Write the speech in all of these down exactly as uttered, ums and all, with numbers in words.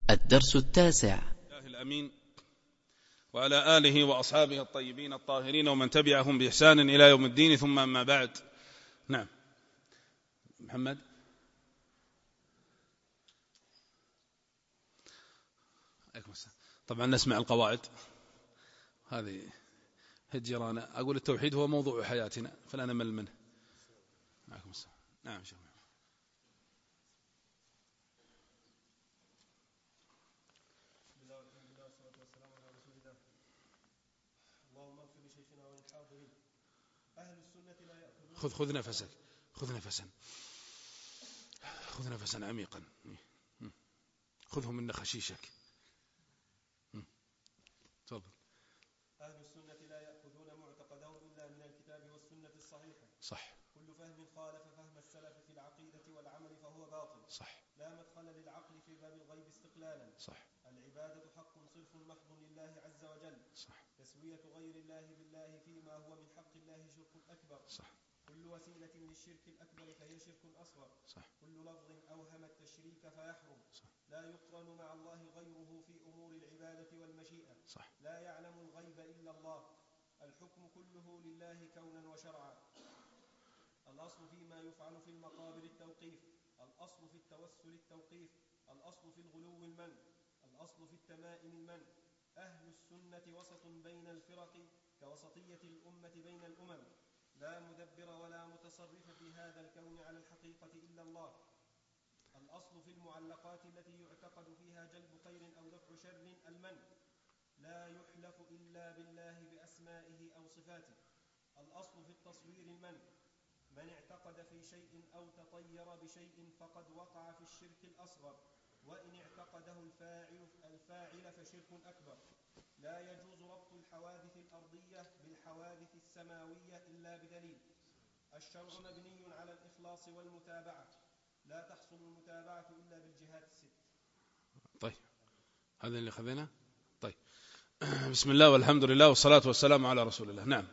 الدرس التاسع. الله الأمين وعلى آله وأصحابه الطيبين الطاهرين ومن تبعهم بإحسان إلى يوم الدين، ثم أما بعد. نعم محمد. طبعا نسمع القواعد هذه هجرانا. أقول التوحيد هو موضوع حياتنا فلا نمل منه. معكم السلام. نعم شيخ. خذ خذ نفسك خذ نفسا خذ نفسا عميقا، خذه من خشيشك. تفضل. أهل السنة لا يأخذون معتقدهم إلا من الكتاب والسنة الصحيحة. صح. كل فهم خالف فهم السلف في العقيدة والعمل فهو باطل. صح. لا مدخل للعقل في باب الغيب استقلالا. صح. العبادة حق صرف محض لله عز وجل. صح. تسوية غير الله بالله فيما هو من حق الله شرك أكبر. صح. كل وسيلة للشرك الأكبر فهي شرك أصغر. صح. كل لفظ أوهم التشريك فيحرم. صح. لا يقرن مع الله غيره في أمور العبادة والمشيئة. صح. لا يعلم الغيب إلا الله. الحكم كله لله كونا وشرعا. الأصل فيما يفعل في المقابر التوقيف. الأصل في التوسل التوقيف. الأصل في الغلو المنع. الأصل في التمائم المنع. أهل السنة وسط بين الفرق كوسطية الأمة بين الأمم. لا مدبر ولا متصرف في هذا الكون على الحقيقة إلا الله. الأصل في المعلقات التي يعتقد فيها جلب خير أو دفع شر المنع. لا يحلف إلا بالله بأسمائه أو صفاته. الأصل في التصوير المنع. من اعتقد في شيء أو تطير بشيء فقد وقع في الشرك الأصغر، وإن اعتقده الفاعل, الفاعل فشرك أكبر. لا يجوز ربط الحوادث الأرضية بالحوادث السماوية إلا بدليل. الشرع مبني على الإخلاص والمتابعة. لا تحصل المتابعة إلا بالجهات الست. طيب هذا اللي خذينا. طيب بسم الله والحمد لله والصلاة والسلام على رسول الله. نعم.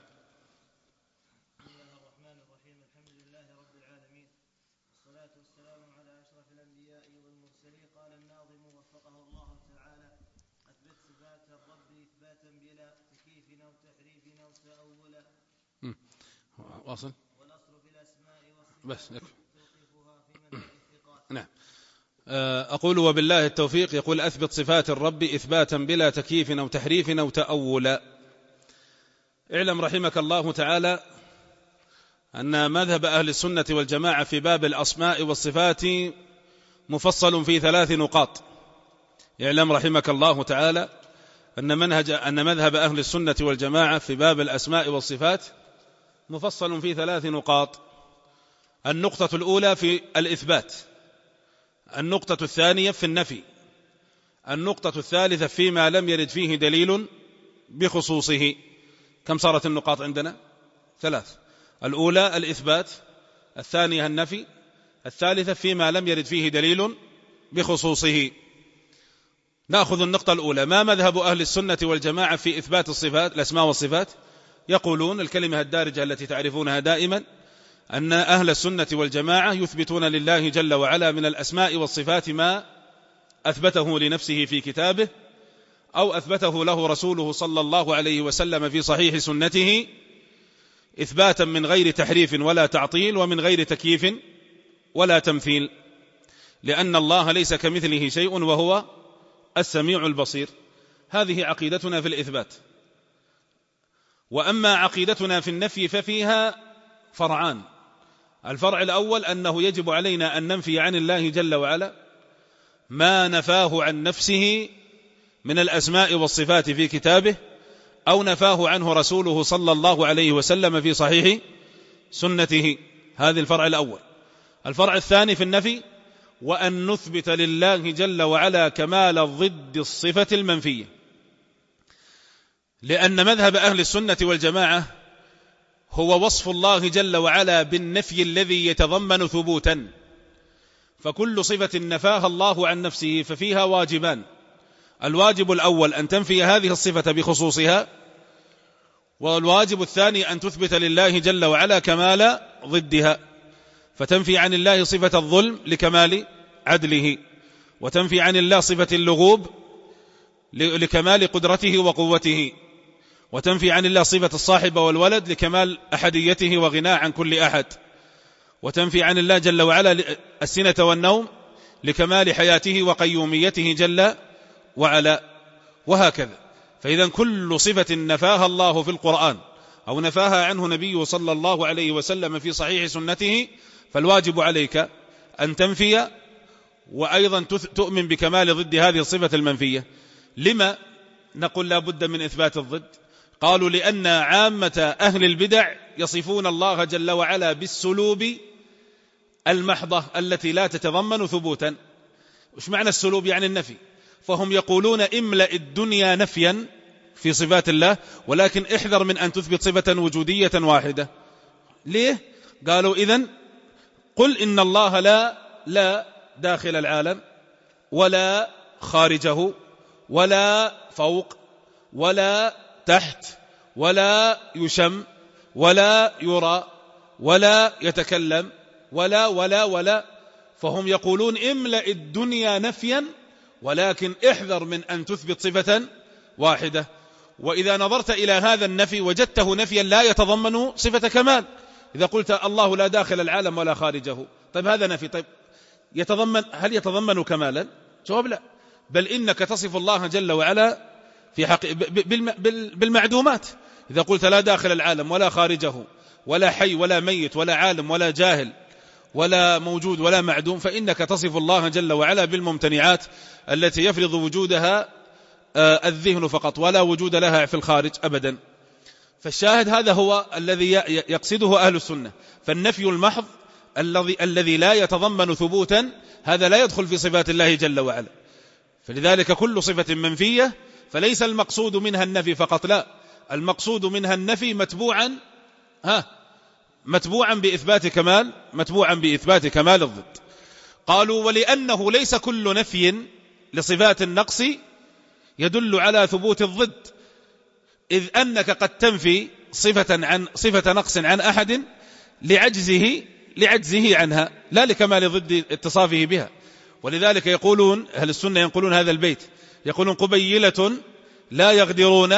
بسم الله الرحمن الرحيم. الحمد لله رب العالمين، والصلاة والسلام على أشرف الأنبياء والمرسلين. قال الناظم وفقه الله تعالى: أثبت صفات الرب إثباتا بلا تكييف أو تحريف أو تأولا. واصل. والأصل في الأسماء بس والصفات توقيفها في منهج الثقات. نعم. أقول وبالله التوفيق. يقول أثبت صفات الرب إثباتا بلا تكييف أو تحريف أو تأولا. اعلم رحمك الله تعالى أن مذهب أهل السنة والجماعة في باب الأسماء والصفات مفصل في ثلاث نقاط. اعلم رحمك الله تعالى أن منهج أن مذهب أهل السنة والجماعة في باب الأسماء والصفات مفصل في ثلاث نقاط. النقطة الأولى في الإثبات، النقطة الثانية في النفي، النقطة الثالثة فيما لم يرد فيه دليل بخصوصه. كم صارت النقاط عندنا؟ ثلاث. الأولى الإثبات، الثانية النفي، الثالثة فيما لم يرد فيه دليل بخصوصه. نأخذ النقطة الأولى. ما مذهب أهل السنة والجماعة في إثبات الصفات الأسماء والصفات؟ يقولون الكلمة الدارجة التي تعرفونها دائما أن أهل السنة والجماعة يثبتون لله جل وعلا من الأسماء والصفات ما أثبته لنفسه في كتابه أو أثبته له رسوله صلى الله عليه وسلم في صحيح سنته، إثباتا من غير تحريف ولا تعطيل ومن غير تكييف ولا تمثيل، لأن الله ليس كمثله شيء وهو السميع البصير. هذه عقيدتنا في الإثبات. وأما عقيدتنا في النفي ففيها فرعان. الفرع الأول أنه يجب علينا أن ننفي عن الله جل وعلا ما نفاه عن نفسه من الأسماء والصفات في كتابه أو نفاه عنه رسوله صلى الله عليه وسلم في صحيح سنته. هذا الفرع الأول. الفرع الثاني في النفي وأن نثبت لله جل وعلا كمال ضد الصفة المنفية، لأن مذهب أهل السنة والجماعة هو وصف الله جل وعلا بالنفي الذي يتضمن ثبوتا. فكل صفة نفاها الله عن نفسه ففيها واجبان. الواجب الأول أن تنفي هذه الصفة بخصوصها، والواجب الثاني أن تثبت لله جل وعلا كمال ضدها، فتنفي عن الله صفة الظلم لكمال عدله، وتنفي عن الله صفة اللغوب لكمال قدرته وقوته، وتنفي عن الله صفة الصاحب والولد لكمال أحديته وغناه عن كل أحد، وتنفي عن الله جل وعلا السنة والنوم لكمال حياته وقيوميته جل وعلا، وهكذا. فإذا كل صفة نفاها الله في القرآن أو نفاها عنه نبيه صلى الله عليه وسلم في صحيح سنته، فالواجب عليك أن تنفي وأيضا تؤمن بكمال ضد هذه الصفة المنفية. لما نقول لا بد من إثبات الضد؟ قالوا لأن عامة أهل البدع يصفون الله جل وعلا بالسلوب المحضة التي لا تتضمن ثبوتا. وش معنى السلوب؟ يعني النفي. فهم يقولون املأ الدنيا نفيا في صفات الله، ولكن احذر من أن تثبت صفة وجودية واحدة. ليه؟ قالوا إذن قل إن الله لا لا داخل العالم ولا خارجه ولا فوق ولا تحت ولا يشم ولا يرى ولا يتكلم ولا ولا ولا. فهم يقولون املأ الدنيا نفيا، ولكن احذر من أن تثبت صفة واحدة. وإذا نظرت إلى هذا النفي وجدته نفيا لا يتضمن صفة كمال. إذا قلت الله لا داخل العالم ولا خارجه، طيب هذا نفي، طيب يتضمن هل يتضمن كمالا؟ جواب لا، بل إنك تصف الله جل وعلا في حق بالمعدومات. إذا قلت لا داخل العالم ولا خارجه ولا حي ولا ميت ولا عالم ولا جاهل ولا موجود ولا معدوم، فإنك تصف الله جل وعلا بالممتنعات التي يفرض وجودها الذهن فقط ولا وجود لها في الخارج أبدا. فالشاهد هذا هو الذي يقصده أهل السنة. فالنفي المحض الذي الذي لا يتضمن ثبوتا هذا لا يدخل في صفات الله جل وعلا. فلذلك كل صفة منفية فليس المقصود منها النفي فقط، لا، المقصود منها النفي متبوعا ها متبوعا بإثبات كمال متبوعا بإثبات كمال الضد. قالوا ولأنه ليس كل نفي لصفات النقص يدل على ثبوت الضد، إذ أنك قد تنفي صفة عن صفة نقص عن أحد لعجزه لعجزه عنها لا لكمال ضد اتصافه بها. ولذلك يقولون أهل السنة ينقلون هذا البيت، يقولون قبيلة لا يغدرون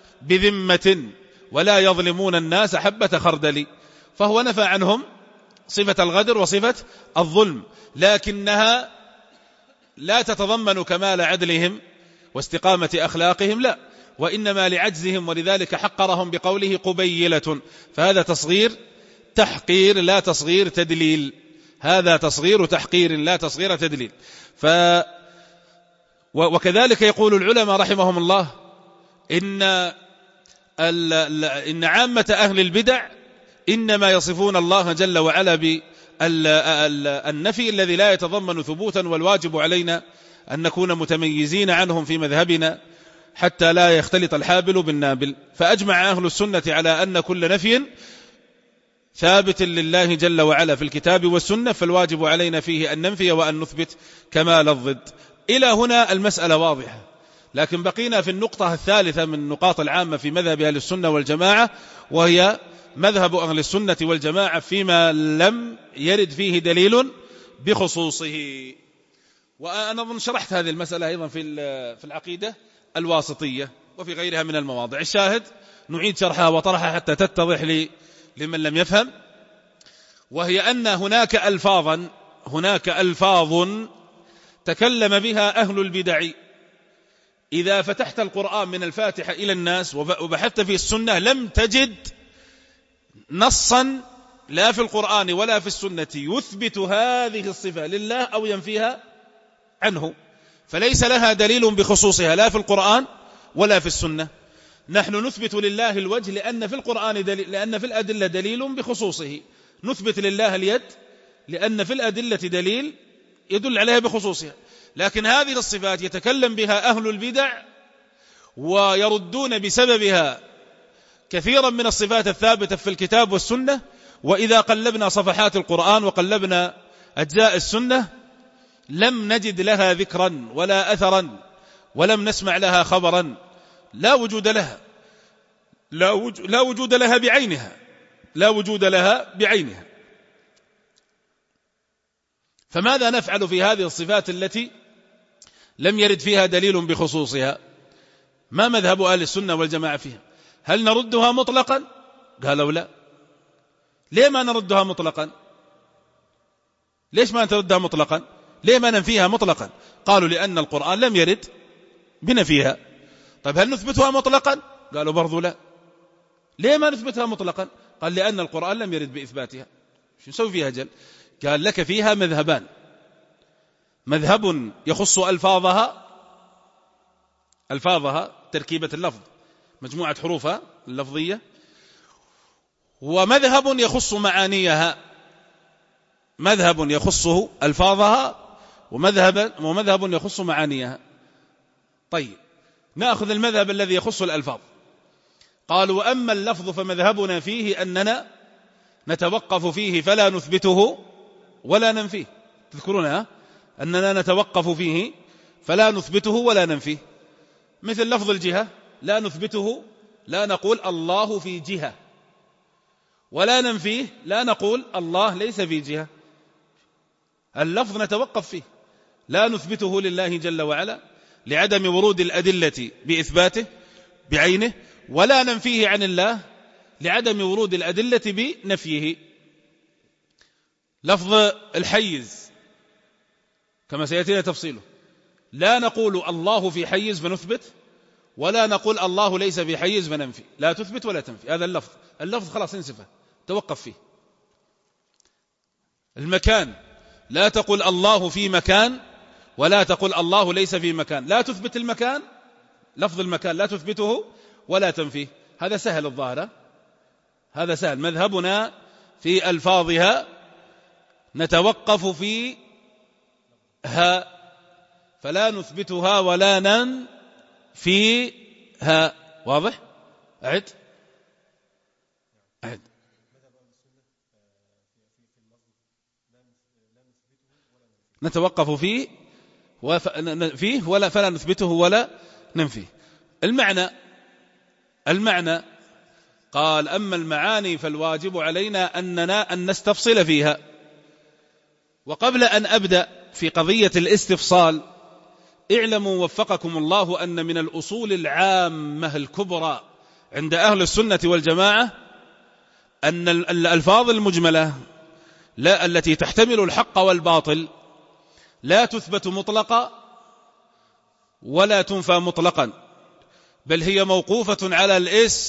بذمة ولا يظلمون الناس حبة خردل. فهو نفى عنهم صفة الغدر وصفة الظلم، لكنها لا تتضمن كمال عدلهم واستقامة أخلاقهم، لا، وإنما لعجزهم، ولذلك حقرهم بقوله قبيلة. فهذا تصغير تحقير لا تصغير تدليل، هذا تصغير تحقير لا تصغير تدليل. ف وكذلك يقول العلماء رحمهم الله إن إن عامة أهل البدع إنما يصفون الله جل وعلا بالنفي الذي لا يتضمن ثبوتا، والواجب علينا أن نكون متميزين عنهم في مذهبنا حتى لا يختلط الحابل بالنابل. فأجمع أهل السنة على أن كل نفي ثابت لله جل وعلا في الكتاب والسنة، فالواجب علينا فيه أن ننفي وأن نثبت كمال الضد. إلى هنا المسألة واضحة، لكن بقينا في النقطة الثالثة من النقاط العامة في مذهب أهل السنة والجماعة، وهي مذهب أهل السنة والجماعة فيما لم يرد فيه دليل بخصوصه. وأنا أظن شرحت هذه المسألة أيضا في في العقيدة الواسطية وفي غيرها من المواضع. الشاهد نعيد شرحها وطرحها حتى تتضح لي لمن لم يفهم، وهي أن هناك ألفاظا هناك ألفاظ تكلم بها أهل البدع. إذا فتحت القرآن من الفاتحة إلى الناس وبحثت في السنة لم تجد نصا لا في القرآن ولا في السنة يثبت هذه الصفة لله أو ينفيها عنه، فليس لها دليل بخصوصها لا في القرآن ولا في السنة. نحن نثبت لله الوجه لأن في القرآن دليل، لأن في الأدلة دليل بخصوصه. نثبت لله اليد لأن في الأدلة دليل يدل عليها بخصوصها. لكن هذه الصفات يتكلم بها أهل البدع ويردون بسببها كثيرا من الصفات الثابتة في الكتاب والسنة. وإذا قلبنا صفحات القرآن وقلبنا أجزاء السنة لم نجد لها ذكرا ولا أثرا، ولم نسمع لها خبرا، لا وجود لها، لا وجود, لا وجود لها بعينها لا وجود لها بعينها. فماذا نفعل في هذه الصفات التي لم يرد فيها دليل بخصوصها، ما مذهب أهل السنة والجماعة فيها؟ هل نردها مطلقا؟ قالوا لا. ليه ما نردها مطلقا؟ ليش ما نردها مطلقا؟ ليه ما ننفيها مطلقا؟ قالوا لأن القرآن لم يرد بنفيها. طيب هل نثبتها مطلقا؟ قالوا برضو لا. ليه ما نثبتها مطلقا؟ قال لأن القرآن لم يرد بإثباتها. شو نسوي فيها جل؟ قال لك فيها مذهبان، مذهب يخص ألفاظها، ألفاظها تركيبة اللفظ مجموعة حروفها اللفظية، ومذهب يخص معانيها، مذهب يخصه ألفاظها ومذهب, ومذهب يخص معانيها. طيب نأخذ المذهب الذي يخص الألفاظ. قالوا أما اللفظ فمذهبنا فيه أننا نتوقف فيه فلا نثبته ولا ننفيه. تذكرونها أننا نتوقف فيه فلا نثبته ولا ننفيه، مثل لفظ الجهة لا نثبته، لا نقول الله في جهة، ولا ننفيه، لا نقول الله ليس في جهة. اللفظ نتوقف فيه، لا نثبته لله جل وعلا لعدم ورود الأدلة بإثباته بعينه، ولا ننفيه عن الله لعدم ورود الأدلة بنفيه. لفظ الحيز كما سيأتينا تفصيله، لا نقول الله في حيز فنثبت، ولا نقول الله ليس في حيز فننفي، لا تثبت ولا تنفي. هذا اللفظ، اللفظ خلاص انسفه، توقف فيه. المكان لا تقول الله في مكان، ولا تقول الله ليس في مكان، لا تثبت المكان، لفظ المكان لا تثبته ولا تنفيه. هذا سهل الظاهر، هذا سهل. مذهبنا في ألفاظها نتوقف فيها فلا نثبتها ولا ننفيها. واضح؟ أعد أعد نتوقف فيه فيه ولا فلا نثبته ولا ننفيه. المعنى المعنى قال أما المعاني فالواجب علينا أننا أن نستفصل فيها. وقبل أن أبدأ في قضية الاستفصال، اعلموا وفقكم الله أن من الأصول العامة الكبرى عند أهل السنة والجماعة أن الألفاظ المجملة لا التي تحتمل الحق والباطل لا تثبت مطلقا ولا تنفى مطلقا، بل هي موقوفة على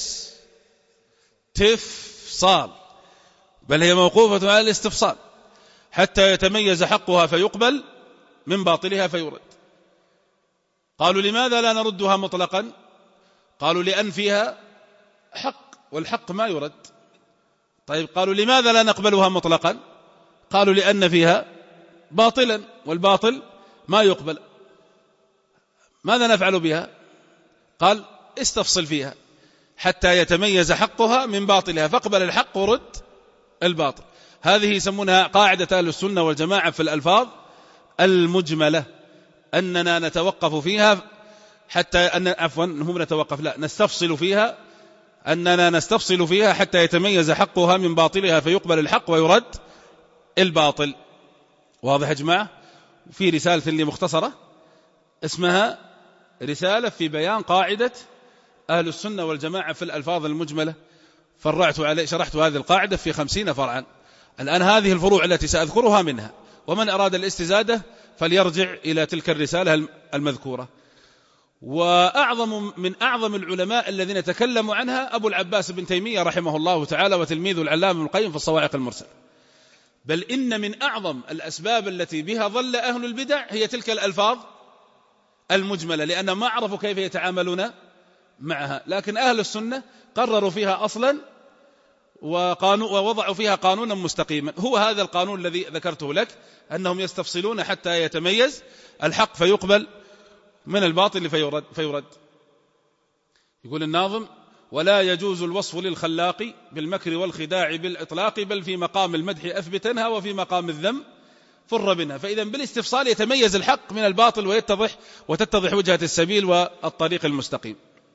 الاستفصال، بل هي موقوفة على الاستفصال حتى يتميز حقها فيقبل من باطلها فيرد. قالوا لماذا لا نردها مطلقا؟ قالوا لأن فيها حق والحق ما يرد. طيب قالوا لماذا لا نقبلها مطلقا؟ قالوا لأن فيها باطلا والباطل ما يقبل. ماذا نفعل بها؟ قال استفصل فيها حتى يتميز حقها من باطلها، فاقبل الحق ورد الباطل. هذه يسمونها قاعدة أهل السنة والجماعة في الألفاظ المجملة، أننا نتوقف فيها حتى أن عفوا هم نتوقف لا نستفصل فيها، أننا نستفصل فيها حتى يتميز حقها من باطلها فيقبل الحق ويرد الباطل. واضح يا جماعة؟ في رسالة اللي مختصرة اسمها رسالة في بيان قاعدة أهل السنة والجماعة في الألفاظ المجملة، فرعت عليه شرحت هذه القاعدة في خمسين فرعا. الآن هذه الفروع التي سأذكرها منها، ومن أراد الاستزادة فليرجع إلى تلك الرسالة المذكورة. وأعظم من أعظم العلماء الذين تكلموا عنها أبو العباس بن تيمية رحمه الله تعالى، وتلميذ العلامة ابن القيم في الصواعق المرسلة. بل إن من أعظم الأسباب التي بها ضل أهل البدع هي تلك الألفاظ المجملة، لأن ما عرفوا كيف يتعاملون معها. لكن أهل السنة قرروا فيها أصلا ووضعوا فيها قانونا مستقيما، هو هذا القانون الذي ذكرته لك، أنهم يستفصلون حتى يتميز الحق فيقبل من الباطل فيرد, فيرد. يقول الناظم: ولا يجوز الوصف للخلاق بالمكر والخداع بالإطلاق، بل في مقام المدح أثبتنها وفي مقام الذم فر منها. فإذا بالاستفصال يتميز الحق من الباطل ويتضح وتتضح وجهة السبيل والطريق المستقيم.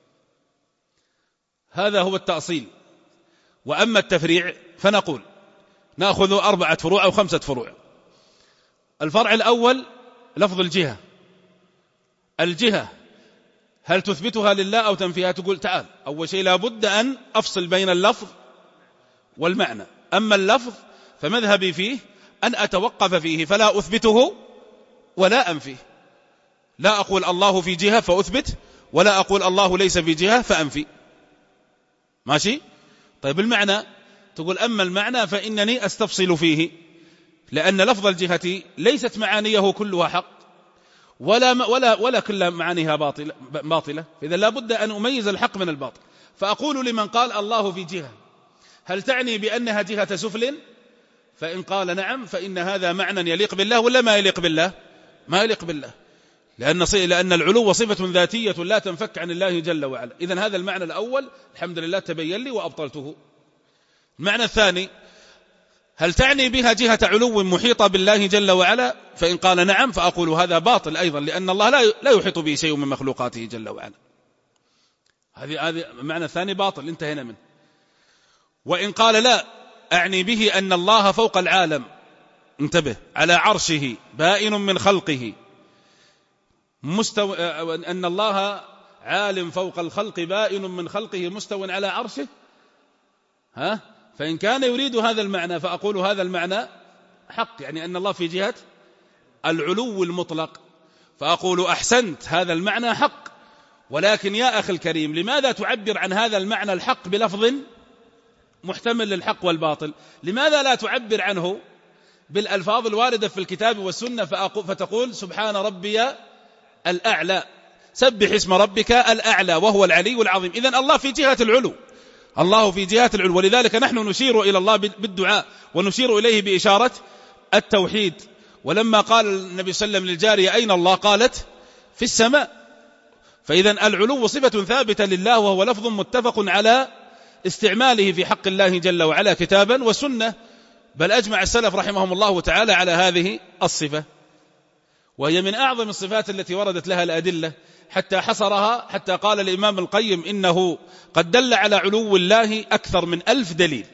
هذا هو التأصيل. وأما التفريع فنقول نأخذ أربعة فروع أو خمسة فروع. الفرع الأول لفظ الجهة، الجهة هل تثبتها لله أو تنفيها؟ تقول تعال، أول شيء لابد أن أفصل بين اللفظ والمعنى. أما اللفظ فمذهبي فيه أن أتوقف فيه فلا أثبته ولا أنفيه، لا أقول الله في جهة فأثبت، ولا أقول الله ليس في جهة فأنفي. ماشي؟ طيب المعنى، تقول أما المعنى فإنني أستفصل فيه، لأن لفظ الجهة ليست معانيه كلها حق، ولا ولا ولا كل معانيها باطلة باطلة، إذا لابد أن أميز الحق من الباطل. فأقول لمن قال الله في جهة، هل تعني بأنها جهة سفل؟ فإن قال نعم فإن هذا معنى يليق بالله ولا ما يليق بالله؟ ما يليق بالله، لأن لأن العلو صفة ذاتية لا تنفك عن الله جل وعلا. إذن هذا المعنى الأول الحمد لله تبين لي وأبطلته. المعنى الثاني، هل تعني بها جهة علو محيطة بالله جل وعلا؟ فإن قال نعم فأقول هذا باطل أيضا، لأن الله لا لا يحيط به شيء من مخلوقاته جل وعلا. هذه هذه المعنى الثاني باطل، انتهينا منه. وإن قال لا، أعني به أن الله فوق العالم، انتبه، على عرشه بائن من خلقه، مستو... أن الله عالم فوق الخلق بائن من خلقه مستو على عرشه. ها؟ فإن كان يريد هذا المعنى فأقول هذا المعنى حق، يعني أن الله في جهة العلو المطلق، فأقول أحسنت، هذا المعنى حق. ولكن يا أخي الكريم، لماذا تعبر عن هذا المعنى الحق بلفظ محتمل للحق والباطل؟ لماذا لا تعبر عنه بالألفاظ الواردة في الكتاب والسنة فتقول سبحان ربي الأعلى، سبح اسم ربك الأعلى وهو العلي العظيم؟ إذن الله في جهة العلو، الله في جهة العلو، ولذلك نحن نشير إلى الله بالدعاء ونشير إليه بإشارة التوحيد. ولما قال النبي صلى الله عليه وسلم للجارية أين الله؟ قالت في السماء. فإذن العلو صفة ثابتة لله، وهو لفظ متفق على استعماله في حق الله جل وعلا كتابا وسنة، بل أجمع السلف رحمهم الله تعالى على هذه الصفة، وهي من أعظم الصفات التي وردت لها الأدلة، حتى حصرها، حتى قال الإمام القيم إنه قد دل على علو الله أكثر من ألف دليل،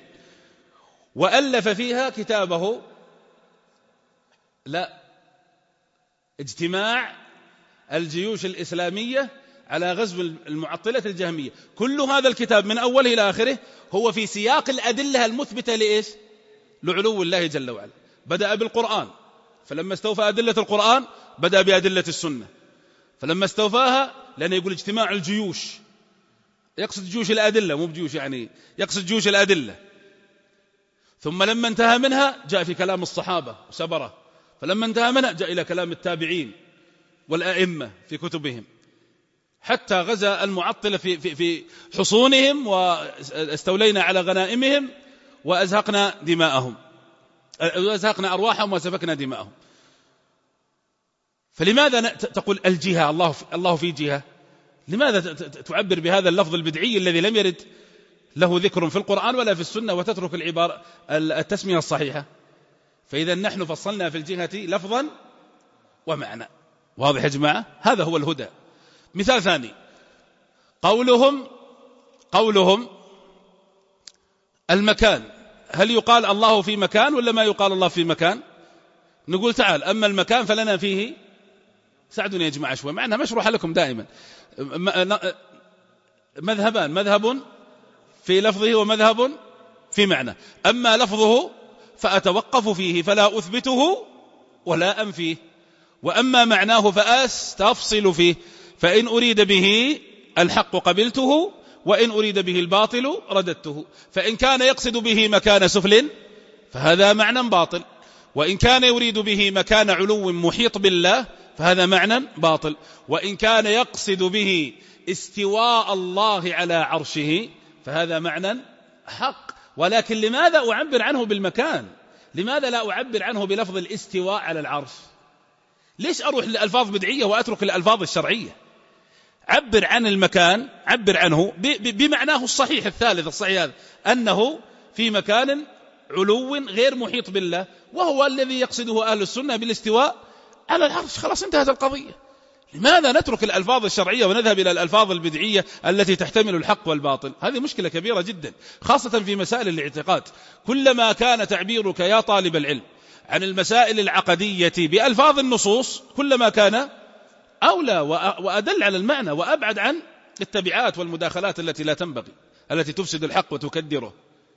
وألف فيها كتابه لا اجتماع الجيوش الإسلامية على غزو المعطلة الجهمية. كل هذا الكتاب من أوله إلى آخره هو في سياق الأدلة المثبتة لإيش؟ لعلو الله جل وعلا. بدأ بالقرآن، فلما استوفى أدلة القرآن بدأ بأدلة السنة، فلما استوفاها، لأنه يقول اجتماع الجيوش، يقصد جيوش الأدلة، مو بجيوش يعني، يقصد جيوش الأدلة. ثم لما انتهى منها جاء في كلام الصحابة وسبره، فلما انتهى منها جاء إلى كلام التابعين والأئمة في كتبهم، حتى غزا المعطلة في, في, في حصونهم، واستولينا على غنائمهم، وأزهقنا دماءهم، وأزهقنا أرواحهم، وسفكنا دماءهم. فلماذا تقول الجهة، الله في, الله في جهة؟ لماذا تعبر بهذا اللفظ البدعي الذي لم يرد له ذكر في القرآن ولا في السنة، وتترك العبارة التسمية الصحيحة؟ فإذا نحن فصلنا في الجهة لفظا ومعنى. واضح يا جماعة؟ هذا هو الهدى. مثال ثاني، قولهم قولهم المكان، هل يقال الله في مكان ولا ما يقال الله في مكان؟ نقول تعال، أما المكان فلنا فيه، ساعدوني يا جماعة شوي، معناها مشروحة لكم دائما، مذهبان، مذهب في لفظه ومذهب في معنى. أما لفظه فأتوقف فيه فلا أثبته ولا أنفيه، وأما معناه فأستفصل فيه، فإن أريد به الحق قبلته، وإن أريد به الباطل رددته. فإن كان يقصد به مكان سفل فهذا معنى باطل، وإن كان يريد به مكان علو محيط بالله فهذا معنى باطل، وإن كان يقصد به استواء الله على عرشه فهذا معنى حق. ولكن لماذا أعبر عنه بالمكان؟ لماذا لا أعبر عنه بلفظ الاستواء على العرش؟ ليش أروح للألفاظ بدعية وأترك الألفاظ الشرعية؟ عبر عن المكان، عبر عنه بمعناه الصحيح الثالث الصحيح، هذا أنه في مكان علو غير محيط بالله، وهو الذي يقصده أهل السنة بالاستواء على العرش. خلاص انتهت القضية. لماذا نترك الألفاظ الشرعية ونذهب إلى الألفاظ البدعية التي تحتمل الحق والباطل؟ هذه مشكلة كبيرة جدا، خاصة في مسائل الاعتقاد. كلما كان تعبيرك يا طالب العلم عن المسائل العقدية بألفاظ النصوص كلما كان أولى وأدل على المعنى وأبعد عن التبعات والمداخلات التي لا تنبغي، التي تفسد الحق وتكدره.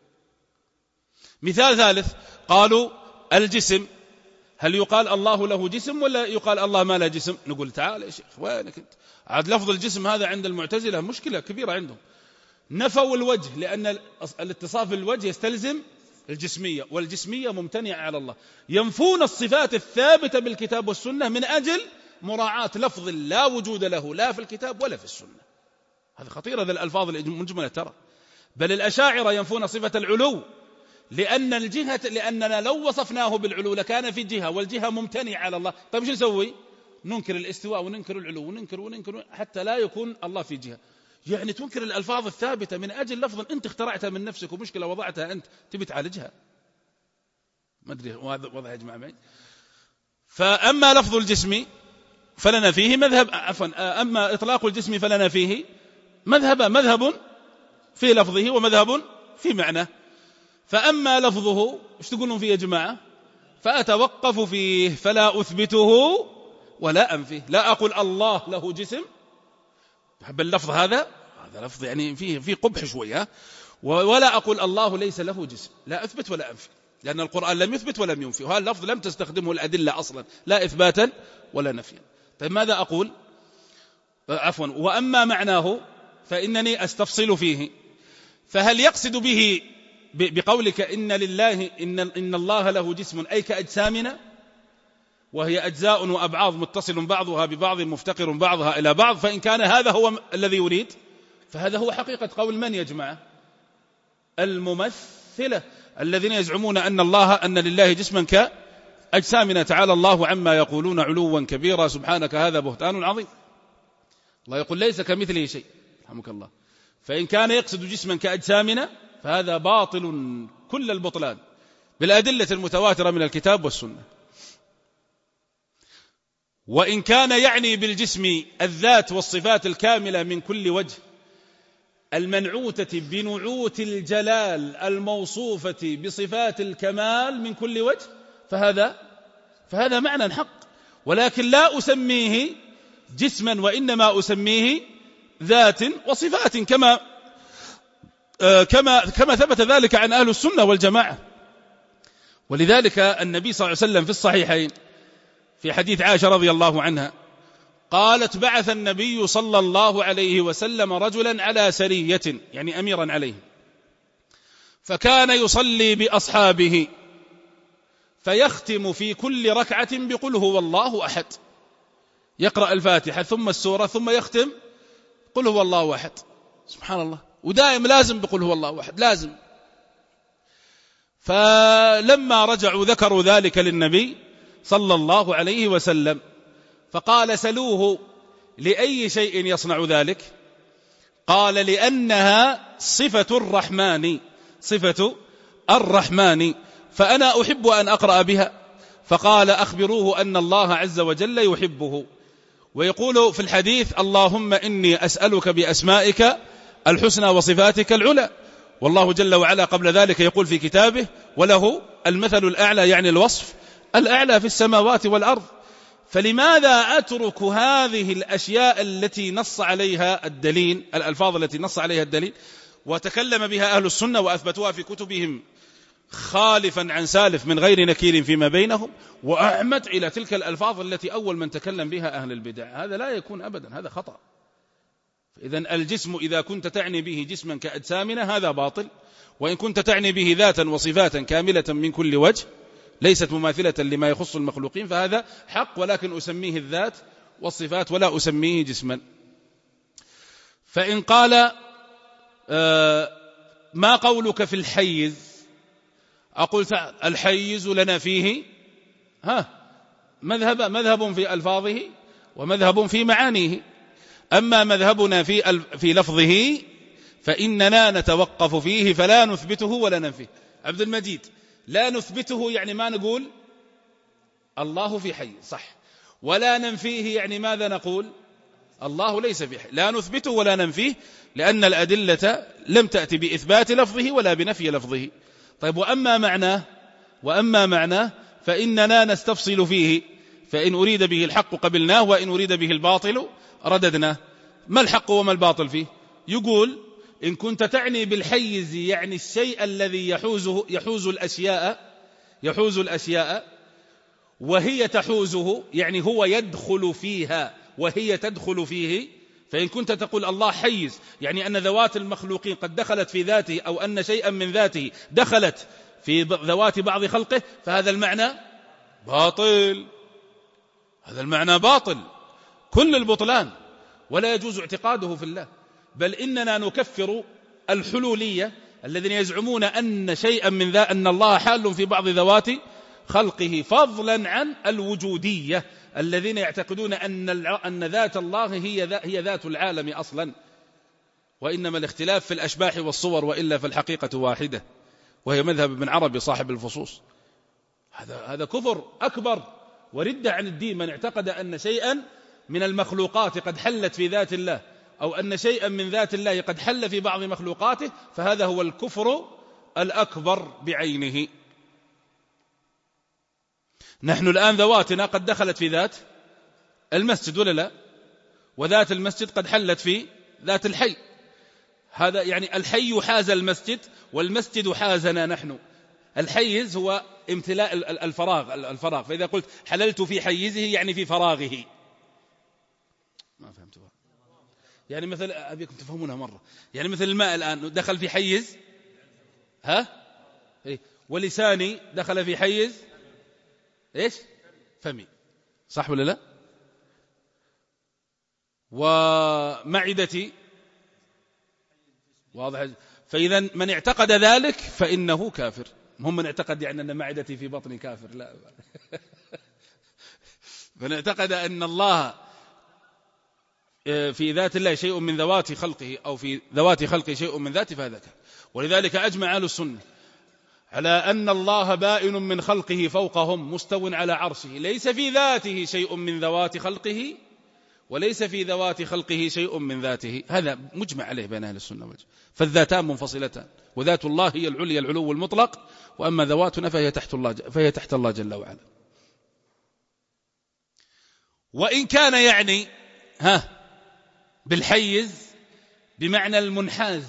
مثال ثالث، قالوا الجسم، هل يقال الله له جسم ولا يقال الله ما له جسم؟ نقول تعال يا شيخ وينك انت؟ عاد لفظ الجسم هذا عند المعتزلة مشكلة كبيرة عندهم. نفوا الوجه لأن الاتصاف بالوجه يستلزم الجسمية، والجسمية ممتنعة على الله. ينفون الصفات الثابتة بالكتاب والسنة من أجل مراعاة لفظ لا وجود له لا في الكتاب ولا في السنة. هذا خطير، هذه الألفاظ المجملة ترى. بل الأشاعرة ينفون صفة العلو لأن الجهة، لأننا لو وصفناه بالعلو لكان في جهة والجهة ممتنعة على الله. طيب شو نسوي؟ ننكر الاستواء وننكر العلو وننكر وننكر حتى لا يكون الله في جهة. يعني تنكر الألفاظ الثابتة من أجل لفظ أنت اخترعتها من نفسك ومشكلة وضعتها أنت تبي تعالجها. ما أدري وضع يا جماعة معي. فأما لفظ الجسم فلنا فيه مذهب، عفوا أما إطلاق الجسم فلنا فيه مذهب، مذهب في لفظه ومذهب في معناه. فأما لفظه ايش تقولون فيه يا جماعة؟ فأتوقف فيه فلا أثبته ولا أنفيه. لا أقول الله له جسم، بل اللفظ هذا هذا لفظ يعني فيه فيه قبح شوية، ولا أقول الله ليس له جسم، لا أثبت ولا أنفي، لأن القرآن لم يثبت ولم ينفي، وهذا اللفظ لم تستخدمه الأدلة أصلا لا إثباتا ولا نفيا. طيب ماذا أقول؟ عفوا وأما معناه فإنني أستفصل فيه. فهل يقصد به بقولك إن لله إن, إن الله له جسم أي كأجسامنا وهي أجزاء وأبعاض متصل بعضها ببعض مفتقر بعضها إلى بعض؟ فإن كان هذا هو الذي يريد فهذا هو حقيقة قول من يا جماعة؟ الممثلة الذين يزعمون أن الله أن لله جسما كأجسامنا. تعالى الله عما يقولون علوا كبيرا سبحانك هذا بهتان عظيم. الله يقول ليس كمثله شيء، رحمك الله. فإن كان يقصد جسما كأجسامنا فهذا باطل كل البطلان بالأدلة المتواترة من الكتاب والسنة. وإن كان يعني بالجسم الذات والصفات الكاملة من كل وجه المنعوتة بنعوت الجلال الموصوفة بصفات الكمال من كل وجه فهذا فهذا معنى حق، ولكن لا أسميه جسما وإنما أسميه ذات وصفات كما كما كما ثبت ذلك عن أهل السنة والجماعة. ولذلك النبي صلى الله عليه وسلم في الصحيحين في حديث عائشة رضي الله عنها قالت بعث النبي صلى الله عليه وسلم رجلا على سرية يعني أميرا عليه، فكان يصلي بأصحابه فيختم في كل ركعة بقل هو الله أحد، يقرأ الفاتحة ثم السورة ثم يختم قل هو الله أحد. سبحان الله، ودائم لازم بقل هو الله أحد لازم. فلما رجعوا ذكروا ذلك للنبي صلى الله عليه وسلم فقال سلوه لأي شيء يصنع ذلك؟ قال لأنها صفة الرحمن، صفة الرحمن، فأنا أحب أن أقرأ بها. فقال أخبروه أن الله عز وجل يحبه. ويقول في الحديث اللهم إني أسألك بأسمائك الحسنى وصفاتك العلى. والله جل وعلا قبل ذلك يقول في كتابه وله المثل الأعلى يعني الوصف الأعلى في السماوات والأرض. فلماذا أترك هذه الأشياء التي نص عليها الدليل، الألفاظ التي نص عليها الدليل وتكلم بها أهل السنة وأثبتوها في كتبهم خالفا عن سالف من غير نكير فيما بينهم، وأعمد إلى تلك الألفاظ التي أول من تكلم بها أهل البدع؟ هذا لا يكون أبدا، هذا خطأ. إذن الجسم إذا كنت تعني به جسما كأجسامنا هذا باطل، وإن كنت تعني به ذاتا وصفاتا كاملة من كل وجه ليست مماثلة لما يخص المخلوقين فهذا حق، ولكن أسميه الذات والصفات ولا أسميه جسما. فإن قال آه ما قولك في الحيز؟ أقول الحيز لنا فيه ها مذهب مذهب في ألفاظه ومذهب في معانيه. أما مذهبنا في في لفظه فإننا نتوقف فيه فلا نثبته ولا ننفيه. عبد المجيد لا نثبته يعني ما نقول الله في حي صح، ولا ننفيه يعني ماذا نقول؟ الله ليس في حي. لا نثبته ولا ننفيه لأن الأدلة لم تأتي بإثبات لفظه ولا بنفي لفظه. طيب وأما معناه وأما معناه فإننا نستفصل فيه فإن أريد به الحق قبلناه وإن أريد به الباطل رددناه. ما الحق وما الباطل فيه؟ يقول إن كنت تعني بالحيز يعني الشيء الذي يحوزه يحوز الأشياء يحوز الأشياء وهي تحوزه، يعني هو يدخل فيها وهي تدخل فيه. فإن كنت تقول الله حيز يعني أن ذوات المخلوقين قد دخلت في ذاته، أو أن شيئا من ذاته دخلت في ذوات بعض خلقه، فهذا المعنى باطل، هذا المعنى باطل كل البطلان، ولا يجوز اعتقاده في الله. بل إننا نكفر الحلولية الذين يزعمون أن شيئا من ذا أن الله حال في بعض ذوات خلقه، فضلا عن الوجودية الذين يعتقدون أن أن ذات الله هي هي ذات العالم أصلا، وإنما الاختلاف في الأشباح والصور، وإلا فالحقيقة واحدة، وهي مذهب ابن عربي صاحب الفصوص. هذا هذا كفر أكبر وردة عن الدين. من اعتقد أن شيئا من المخلوقات قد حلت في ذات الله، أو أن شيئا من ذات الله قد حل في بعض مخلوقاته، فهذا هو الكفر الأكبر بعينه. نحن الآن ذواتنا قد دخلت في ذات المسجد ولا لا؟ وذات المسجد قد حلت في ذات الحي. هذا يعني الحي حاز المسجد والمسجد حازنا نحن. الحيز هو امتلاء الفراغ الفراغ فإذا قلت حللت في حيزه يعني في فراغه. ما فهمتوا؟ يعني مثل أبيكم تفهمونها مرة. يعني مثل الماء الآن دخل في حيز ها إيه؟ ولساني دخل في حيز إيش؟ فمي، صح ولا لا؟ ومعدتي واضح. فإذا من اعتقد ذلك فإنه كافر. هم من اعتقد يعني أن معدتي في بطني كافر، لا. من اعتقد أن الله في ذات الله شيء من ذوات خلقه، أو في ذوات خلقه شيء من ذاته، فهذا كافر. ولذلك أجمع أهل السنة على أن الله بائن من خلقه فوقهم مستو على عرشه، ليس في ذاته شيء من ذوات خلقه وليس في ذوات خلقه شيء من ذاته. هذا مجمع عليه بين أهل السنة والجماعة. فالذاتان منفصلتان، وذات الله هي العليا العلو المطلق، وأما ذواتنا فهي تحت الله فهي تحت الله جل وعلا. وإن كان يعني ها بالحيز بمعنى المنحاز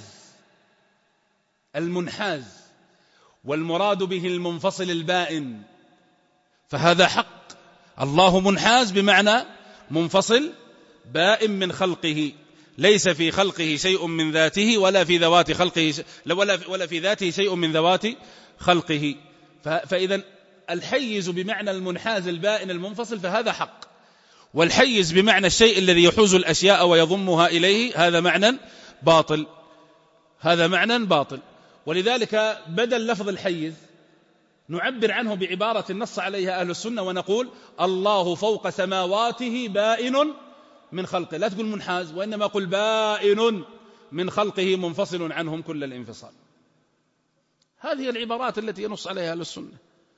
المنحاز والمراد به المنفصل البائن، فهذا حق. الله منحاز بمعنى منفصل بائن من خلقه، ليس في خلقه شيء من ذاته ولا في ذوات خلقه ولا ولا في ذاته شيء من ذوات خلقه. فإذا الحيز بمعنى المنحاز البائن المنفصل فهذا حق، والحيز بمعنى الشيء الذي يحوز الأشياء ويضمها إليه هذا معنى باطل، هذا معنى باطل. ولذلك بدل لفظ الحيز نعبر عنه بعبارة نص عليها أهل السنة ونقول الله فوق سماواته بائن من خلقه. لا تقول منحاز، وإنما قل بائن من خلقه منفصل عنهم كل الانفصال. هذه العبارات التي ينص عليها أهل السنة.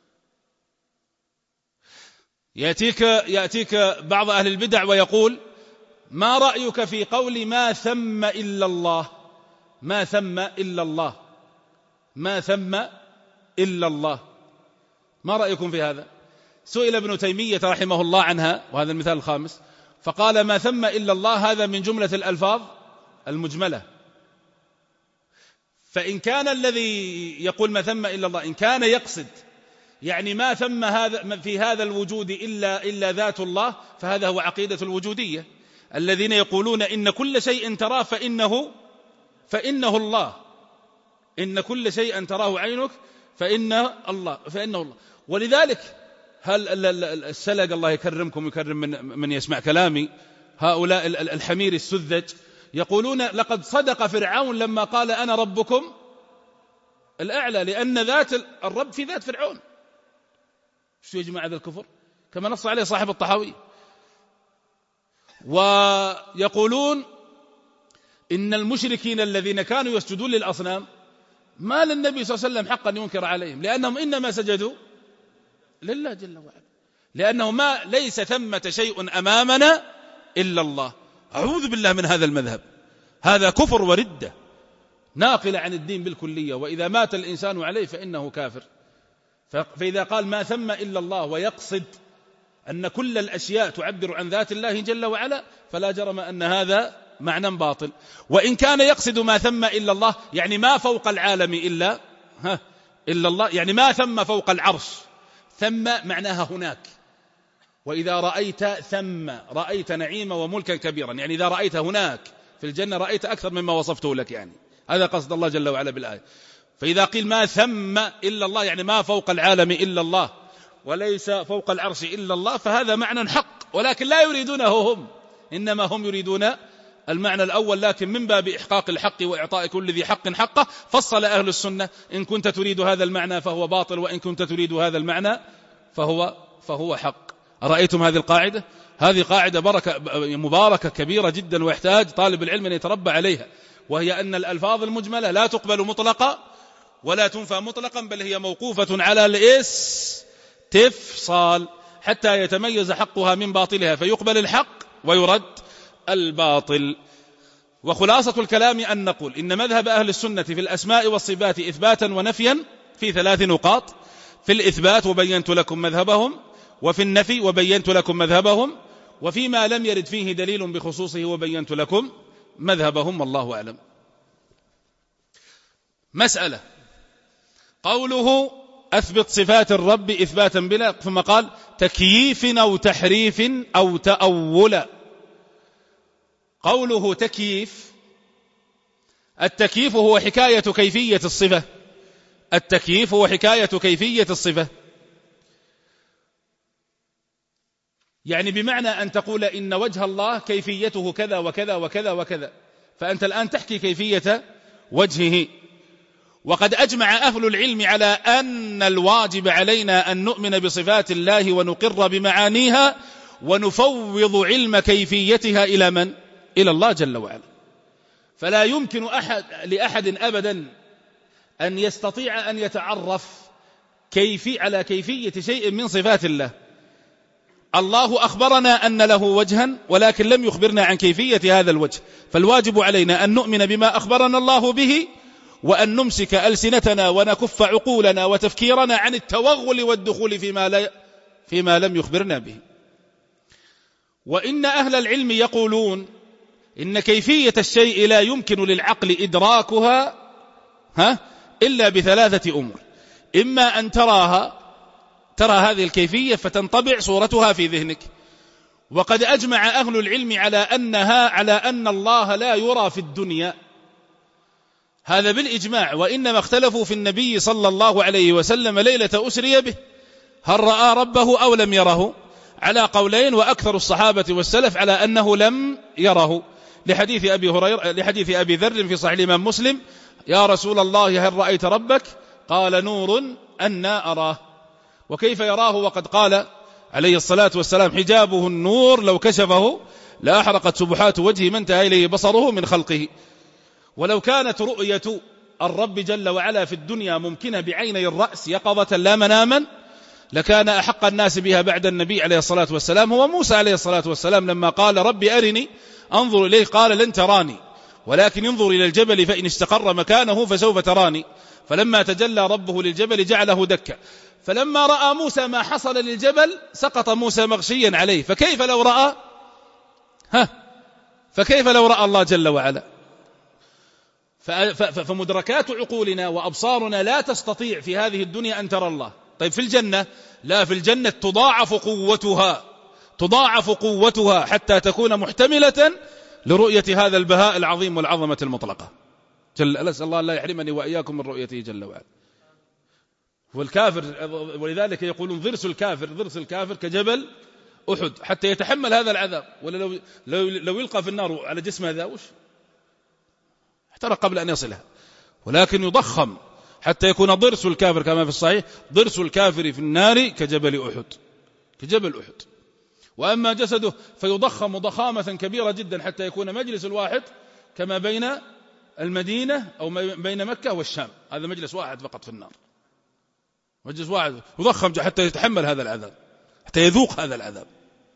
يأتيك, يأتيك بعض أهل البدع ويقول ما رأيك في قول ما ثم إلا الله؟ ما ثم إلا الله ما ثم إلا الله ما رأيكم في هذا؟ سئل ابن تيمية رحمه الله عنها، وهذا المثال الخامس، فقال ما ثم إلا الله هذا من جملة الألفاظ المجملة. فإن كان الذي يقول ما ثم إلا الله إن كان يقصد يعني ما ثم هذا في هذا الوجود إلا, إلا ذات الله، فهذا هو عقيدة الوجودية الذين يقولون إن كل شيء تراه فإنه, فإنه الله، إن كل شيء تراه عينك فإنه الله, فإنه الله. ولذلك هل السلق الله يكرمكم ويكرم من, من يسمع كلامي، هؤلاء الحمير السذج يقولون لقد صدق فرعون لما قال أنا ربكم الأعلى، لأن ذات الرب في ذات فرعون. شو يا جماعة هذا الكفر كما نص عليه صاحب الطحاوي. ويقولون إن المشركين الذين كانوا يسجدون للأصنام ما للنبي صلى الله عليه وسلم حقا ينكر عليهم، لأنهم إنما سجدوا لله جل وعلا، لأنه ما ليس ثمة شيء أمامنا إلا الله. أعوذ بالله من هذا المذهب، هذا كفر وردة ناقل عن الدين بالكلية، وإذا مات الإنسان عليه فإنه كافر. فإذا قال ما ثم إلا الله ويقصد أن كل الأشياء تعبر عن ذات الله جل وعلا، فلا جرم أن هذا معنى باطل. وإن كان يقصد ما ثم إلا الله، يعني ما فوق العالم إلا ها إلا الله، يعني ما ثم فوق العرش، ثم معناها هناك. وإذا رأيت ثم رأيت نعيما وملكا كبيرا، يعني إذا رأيت هناك في الجنة رأيت أكثر مما وصفته لك، يعني هذا قصد الله جل وعلا بالآية. فإذا قيل ما ثم إلا الله، يعني ما فوق العالم إلا الله وليس فوق العرش إلا الله، فهذا معنى حق، ولكن لا يريدونه هم، إنما هم يريدون المعنى الأول، لكن من باب إحقاق الحق وإعطاء كل ذي حق حقه فصل أهل السنة: إن كنت تريد هذا المعنى فهو باطل، وإن كنت تريد هذا المعنى فهو فهو حق. أرأيتم هذه القاعدة؟ هذه قاعدة بركة مباركة كبيرة جدا، ويحتاج طالب العلم أن يتربى عليها، وهي أن الألفاظ المجملة لا تقبل مطلقا ولا تنفى مطلقا، بل هي موقوفة على الاستفصال حتى يتميز حقها من باطلها، فيقبل الحق ويرد الباطل. وخلاصة الكلام أن نقول إن مذهب أهل السنة في الأسماء والصفات إثباتا ونفيا في ثلاث نقاط: في الإثبات وبينت لكم مذهبهم، وفي النفي وبينت لكم مذهبهم، وفيما لم يرد فيه دليل بخصوصه وبينت لكم مذهبهم، والله أعلم. مسألة: قوله أثبت صفات الرب إثباتا بلا، ثم قال تكييف أو تحريف أو تأول. قوله تكييف، التكييف هو حكاية كيفية الصفة، التكييف هو حكاية كيفية الصفة، يعني بمعنى أن تقول إن وجه الله كيفيته كذا وكذا وكذا وكذا، فأنت الآن تحكي كيفية وجهه. وقد أجمع أهل العلم على أن الواجب علينا أن نؤمن بصفات الله ونقر بمعانيها ونفوض علم كيفيتها إلى من؟ إلى الله جل وعلا. فلا يمكن أحد لأحد أبدا أن يستطيع أن يتعرف كيفي على كيفية شيء من صفات الله. الله أخبرنا أن له وجها، ولكن لم يخبرنا عن كيفية هذا الوجه، فالواجب علينا أن نؤمن بما أخبرنا الله به، وأن نمسك ألسنتنا ونكف عقولنا وتفكيرنا عن التوغل والدخول فيما, لا فيما لم يخبرنا به. وإن أهل العلم يقولون إن كيفية الشيء لا يمكن للعقل إدراكها ها إلا بثلاثة أمور: إما أن تراها ترى هذه الكيفية فتنطبع صورتها في ذهنك. وقد أجمع أهل العلم على أنها على أن الله لا يرى في الدنيا، هذا بالإجماع. وإنما اختلفوا في النبي صلى الله عليه وسلم ليلة أسري به، هل رأى ربه أو لم يره؟ على قولين، وأكثر الصحابة والسلف على أنه لم يره، لحديث أبي هريرة لحديث أبي ذر في صحيح الإمام مسلم: يا رسول الله هل رأيت ربك؟ قال: نور أنا أراه. وكيف يراه وقد قال عليه الصلاة والسلام: حجابه النور لو كشفه لأحرقت سبحات وجهه ما انتهى إليه بصره من خلقه. ولو كانت رؤية الرب جل وعلا في الدنيا ممكنة بعيني الرأس يقظة لا مناما، لكان أحق الناس بها بعد النبي عليه الصلاة والسلام هو موسى عليه الصلاة والسلام، لما قال: ربي أرني أنظر إليه، قال: لن تراني ولكن انظر إلى الجبل فإن استقر مكانه فسوف تراني. فلما تجلى ربه للجبل جعله دكا، فلما رأى موسى ما حصل للجبل سقط موسى مغشيا عليه. فكيف لو رأى ها فكيف لو رأى الله جل وعلا؟ فمدركات عقولنا وأبصارنا لا تستطيع في هذه الدنيا أن ترى الله. طيب في الجنة لا، في الجنة تضاعف قوتها تضاعف قوتها حتى تكون محتملة لرؤية هذا البهاء العظيم والعظمة المطلقة جل. أسأل الله لا يحرمني وإياكم من رؤيته جل وعلا. والكافر، ولذلك يقولون ضرس الكافر ضرس الكافر كجبل أحد حتى يتحمل هذا العذاب، ولا لو, لو, لو يلقى في النار على جسمه ذا وش احترق قبل أن يصلها، ولكن يضخم حتى يكون ضرس الكافر كما في الصحيح: ضرس الكافر في النار كجبل أحد كجبل أحد. وأما جسده فيضخم ضخامة كبيرة جدا حتى يكون مجلس الواحد كما بين المدينة أو بين مكة والشام، هذا مجلس واحد فقط في النار، مجلس واحد يضخم حتى يتحمل هذا العذاب، حتى يذوق هذا العذاب.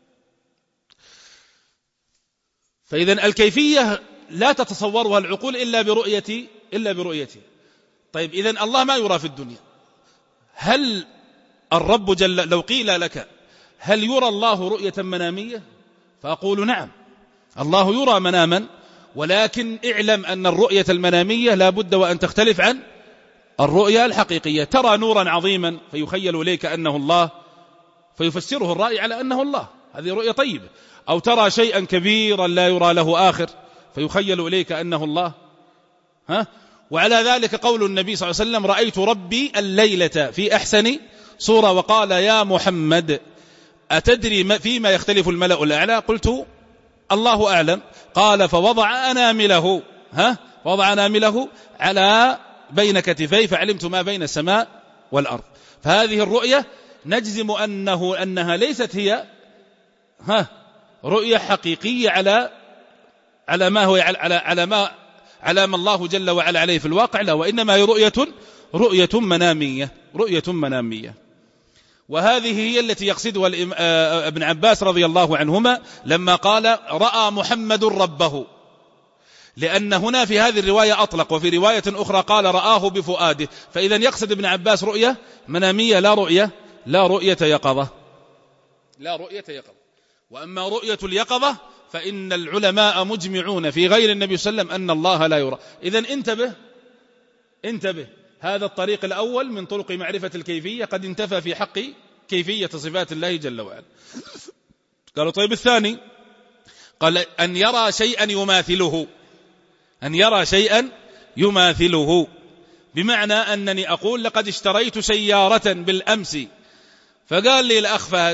فإذا الكيفية لا تتصورها العقول إلا برؤية إلا برؤيته. طيب إذن الله ما يرى في الدنيا، هل الرب جل لو قيل لك هل يرى الله رؤية منامية؟ فأقول نعم، الله يرى مناما، ولكن اعلم أن الرؤية المنامية لا بد وأن تختلف عن الرؤية الحقيقية. ترى نورا عظيما فيخيل إليك أنه الله فيفسره الرأي على أنه الله، هذه رؤية طيبة. أو ترى شيئا كبيرا لا يرى له آخر فيخيل إليك أنه الله. ها؟ وعلى ذلك قول النبي صلى الله عليه وسلم: رأيت ربي الليلة في أحسن صورة. وقال: يا محمد أتدري فيما يختلف الملأ الأعلى؟ قلت: الله أعلم. قال: فوضع أنامله ها وضع أنامله على بين كتفي فعلمت ما بين السماء والأرض. فهذه الرؤية نجزم أنه أنها ليست هي ها رؤية حقيقية على على ما هو على على ما على ما الله جل وعلا عليه في الواقع، لا، وإنما هي رؤية رؤية منامية رؤية منامية. وهذه هي التي يقصدها ابن عباس رضي الله عنهما لما قال: رأى محمد ربه، لأن هنا في هذه الرواية أطلق، وفي رواية أخرى قال: رآه بفؤاده. فإذا يقصد ابن عباس رؤية منامية لا رؤية لا رؤية يقظة لا رؤية يقظة. وأما رؤية اليقظة فإن العلماء مجمعون في غير النبي صلى الله عليه وسلم أن الله لا يرى. إذن انتبه انتبه هذا الطريق الأول من طرق معرفة الكيفية قد انتفى في حق كيفية صفات الله جل وعلا. قالوا: طيب الثاني؟ قال: أن يرى شيئا يماثله أن يرى شيئا يماثله بمعنى أنني أقول: لقد اشتريت سيارة بالأمس. فقال لي الأخ فهد: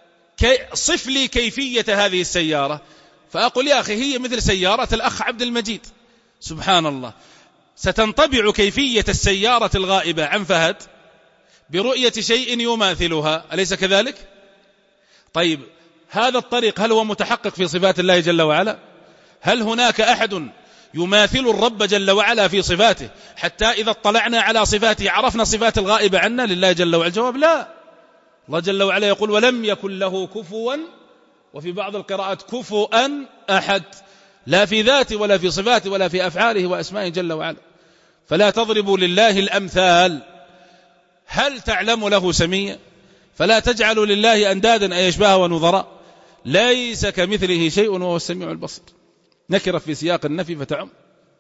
صف لي كيفية هذه السيارة. فأقول: يا أخي هي مثل سيارة الأخ عبد المجيد. سبحان الله، ستنطبع كيفية السيارة الغائبة عن فهد برؤية شيء يماثلها، أليس كذلك؟ طيب، هذا الطريق هل هو متحقق في صفات الله جل وعلا؟ هل هناك أحد يماثل الرب جل وعلا في صفاته حتى إذا اطلعنا على صفاته عرفنا صفات الغائبة عنا لله جل وعلا؟ الجواب: لا. الله جل وعلا يقول: ولم يكن له كفوا، وفي بعض القراءات كفوا أحد، لا في ذاته ولا في صفاته ولا في أفعاله وأسمائه جل وعلا. فلا تضربوا لله الأمثال. هل تعلم له سميا؟ فلا تجعلوا لله أندادا أن يشبه ونظراء. ليس كمثله شيء وهو السميع البصير. نكرة في سياق النفي فتعم.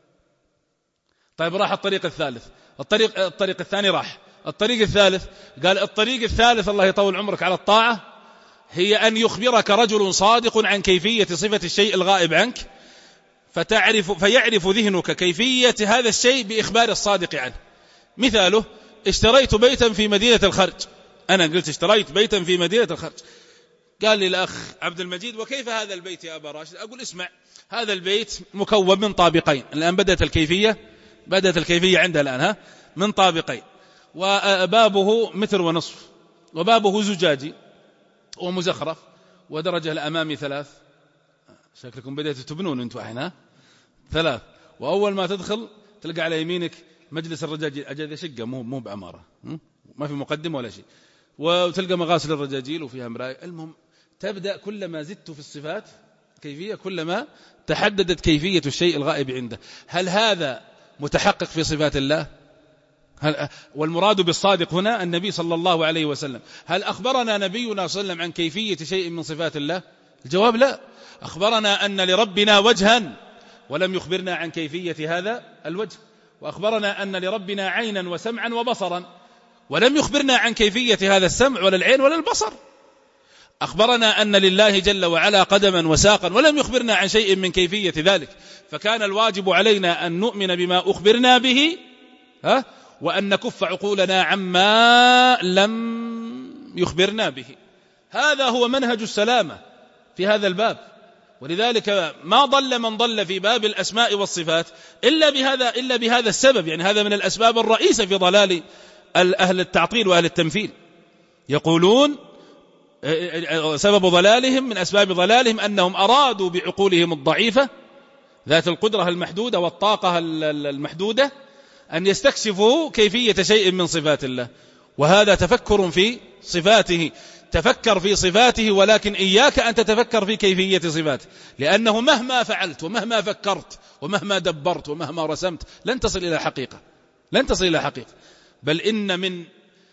طيب، راح الطريق الثالث. الطريق الطريق الثاني راح. الطريق الثالث قال: الطريق الثالث الله يطول عمرك على الطاعة هي أن يخبرك رجل صادق عن كيفية صفة الشيء الغائب عنك، فتعرف فيعرف ذهنك كيفية هذا الشيء بإخبار الصادق عنه. مثاله: اشتريت بيتا في مدينة الخرج. أنا قلت اشتريت بيتا في مدينة الخرج. قال لي الأخ عبد المجيد: وكيف هذا البيت يا أبا راشد؟ أقول: اسمع، هذا البيت مكون من طابقين. الآن بدأت الكيفية بدأت الكيفية عندها الآن ها من طابقين، وبابه متر ونصف، وبابه زجاجي ومزخرف، ودرجة الأمامي ثلاث. شكلكم بدأت تبنون أنتوا الحين ها ثلاث. وأول ما تدخل تلقى على يمينك مجلس الرجاجيل، أجل شقة مو مو بعمارة، ما في مقدمة ولا شيء، وتلقى مغاسل الرجاجيل وفيها مراية. المهم تبدأ كلما زدت في الصفات كيفية كلما تحددت كيفية الشيء الغائب عنده. هل هذا متحقق في صفات الله؟ هل والمراد بالصادق هنا النبي صلى الله عليه وسلم. هل أخبرنا نبينا صلى الله عليه وسلم عن كيفية شيء من صفات الله؟ الجواب: لا. أخبرنا أن لربنا وجها ولم يخبرنا عن كيفية هذا الوجه، وأخبرنا أن لربنا عينا وسمعا وبصرا ولم يخبرنا عن كيفية هذا السمع ولا العين ولا البصر. أخبرنا أن لله جل وعلا قدما وساقا ولم يخبرنا عن شيء من كيفية ذلك. فكان الواجب علينا أن نؤمن بما أخبرنا به ها وأن نكف عقولنا عما لم يخبرنا به. هذا هو منهج السلامة في هذا الباب. ولذلك ما ضل من ضل في باب الأسماء والصفات إلا بهذا إلا بهذا السبب. يعني هذا من الأسباب الرئيسة في ضلال أهل التعطيل وأهل التمثيل. يقولون سبب ضلالهم من أسباب ضلالهم أنهم أرادوا بعقولهم الضعيفة ذات القدرة المحدودة والطاقة المحدودة أن يستكشفوا كيفية شيء من صفات الله، وهذا تفكر في صفاته. تفكر في صفاته، ولكن إياك أن تتفكر في كيفية صفاته، لأنه مهما فعلت ومهما فكرت ومهما دبرت ومهما رسمت لن تصل إلى حقيقة لن تصل إلى حقيقة بل إن من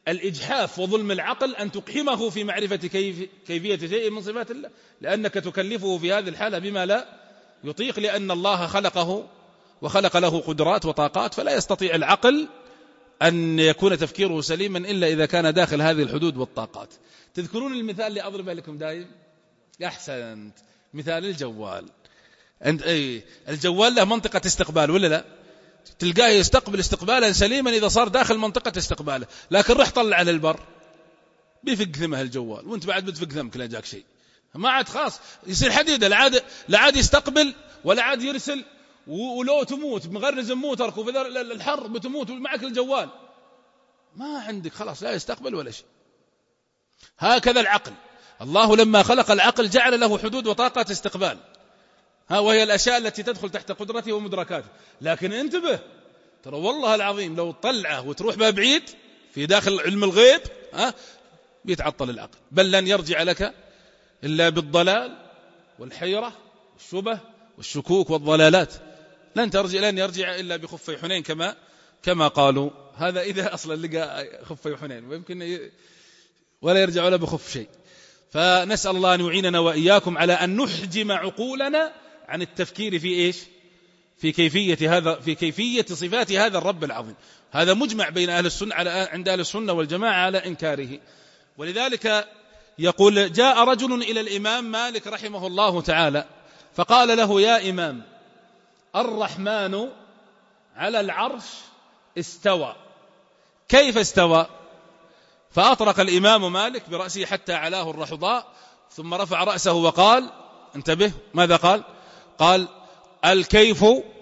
الإجحاف وظلم العقل أن تقحمه في معرفة كيف كيفية شيء من صفات الله، لأنك تكلفه في هذه الحالة بما لا يطيق، لأن الله خلقه وخلق له قدرات وطاقات، فلا يستطيع العقل أن يكون تفكيره سليما إلا إذا كان داخل هذه الحدود والطاقات. تذكرون المثال اللي أضربه لكم دائم؟ أحسنت، مثال الجوال. عند أي الجوال له منطقة استقبال ولا لا؟ تلقاه يستقبل استقبالا سليما إذا صار داخل منطقة استقباله، لكن رح طلع على البر بيفق ثمه الجوال، وانت بعد بتفق ثمك لا جاك شيء، ما عاد خاص يصير حديدة، لا عاد لا عاد يستقبل ولا عاد يرسل، ولو تموت مغرز موترك وفي الحر بتموت معك الجوال، ما عندك خلاص لا يستقبل ولا شيء. هكذا العقل، الله لما خلق العقل جعل له حدود وطاقة استقبال، ها وهي الأشياء التي تدخل تحت قدرته ومدركاته. لكن انتبه، ترى والله العظيم لو طلعه وتروح بها بعيد في داخل علم الغيب ها بيتعطل العقل، بل لن يرجع لك إلا بالضلال والحيرة والشبه والشكوك والضلالات، لن ترجع لن يرجع إلا بخفي حنين كما كما قالوا. هذا إذا أصلا لقى خفي حنين، ويمكن ولا يرجع ولا بخف شيء. فنسأل الله أن يعيننا وإياكم على أن نحجم عقولنا عن التفكير في إيش؟ في كيفية هذا في كيفية صفات هذا الرب العظيم. هذا مجمع بين أهل السنة على عند أهل السنة والجماعة على إنكاره. ولذلك يقول جاء رجل إلى الإمام مالك رحمه الله تعالى فقال له يا إمام الرحمن على العرش استوى، كيف استوى؟ فأطرق الإمام مالك برأسه حتى علاه الرحضاء، ثم رفع رأسه وقال انتبه ماذا قال؟ قال الكيف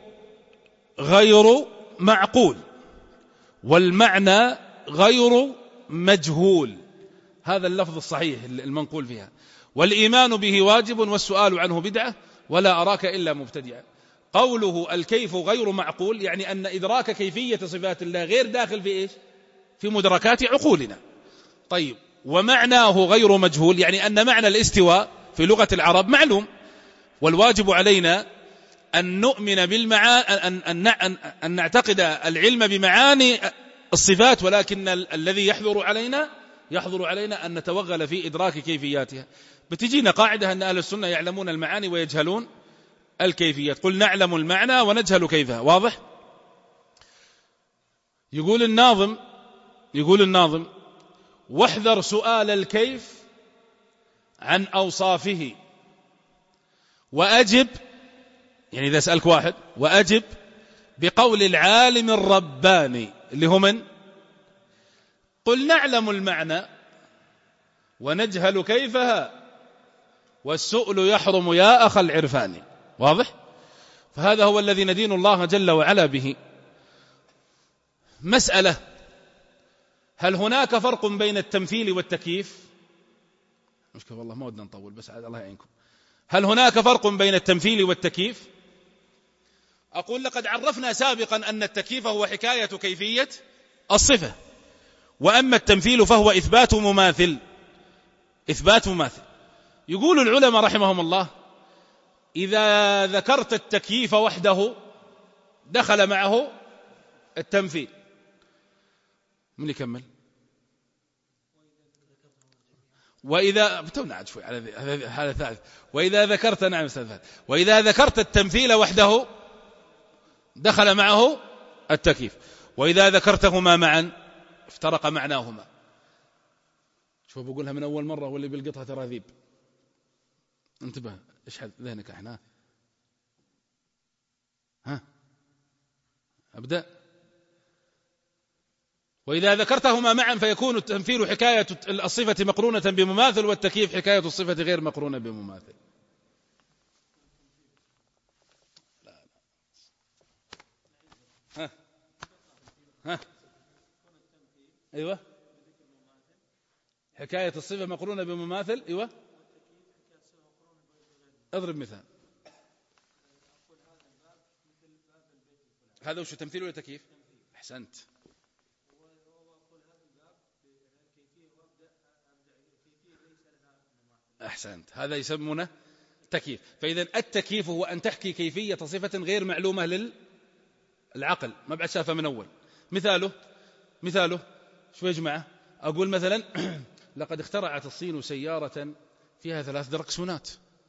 غير معقول والمعنى غير مجهول. هذا اللفظ الصحيح المنقول فيها. والإيمان به واجب والسؤال عنه بدعة ولا أراك إلا مبتدعا. قوله الكيف غير معقول يعني أن إدراك كيفية صفات الله غير داخل في إيش؟ في مدركات عقولنا. طيب ومعناه غير مجهول يعني أن معنى الاستواء في لغة العرب معلوم، والواجب علينا أن نؤمن بالمعاني أن, أن, أن, أن نعتقد العلم بمعاني الصفات، ولكن الذي يحضر علينا يحضر علينا أن نتوغل في إدراك كيفياتها. بتجينا قاعدة أن أهل السنة يعلمون المعاني ويجهلون الكيفيات. قل نعلم المعنى ونجهل كيفها. واضح؟ يقول الناظم يقول الناظم واحذر سؤال الكيف عن أوصافه وأجب، يعني إذا سألك واحد وأجب بقول العالم الرباني اللي هو من؟ قل نعلم المعنى ونجهل كيفها والسؤل يحرم يا أخ العرفان. واضح؟ فهذا هو الذي ندين الله جل وعلا به. مسألة: هل هناك فرق بين التمثيل والتكييف؟ مشكلة والله ما ودنا نطول بس الله يعينكم. هل هناك فرق بين التمثيل والتكييف؟ أقول لقد عرفنا سابقا أن التكييف هو حكاية كيفية الصفة، وأما التمثيل فهو إثبات مماثل إثبات مماثل. يقول العلماء رحمهم الله إذا ذكرت التكييف وحده دخل معه التمثيل. من يكمل؟ وإذا بتونعد شوي على هذا الثالث. وإذا ذكرت نعم استاذ وإذا ذكرت التمثيل وحده دخل معه التكييف، وإذا ذكرتهما معا افترق معناهما. شوف بقولها من أول مرة واللي بيلقطها تراذيب. انتبه اشحذ ذهنك احنا. ها أبدأ. وإذا ذكرتهما معا فيكون التمثيل حكاية الصفة مقرونة بمماثل، والتكييف حكاية الصفة غير مقرونة بمماثل. لا لا. ها ها أيوة حكاية الصفة مقرونة بمماثل. أيوة اضرب مثال. هذا وش تمثيل ولا تكييف؟ أحسنت. أحسنت. هذا يسمونه تكييف. فإذا التكييف هو أن تحكي كيفية صفة غير معلومة للعقل، ما بعد شافها من أول. مثاله مثاله شو يا جماعة؟ أقول مثلا لقد اخترعت الصين سيارة فيها ثلاث دركسونات.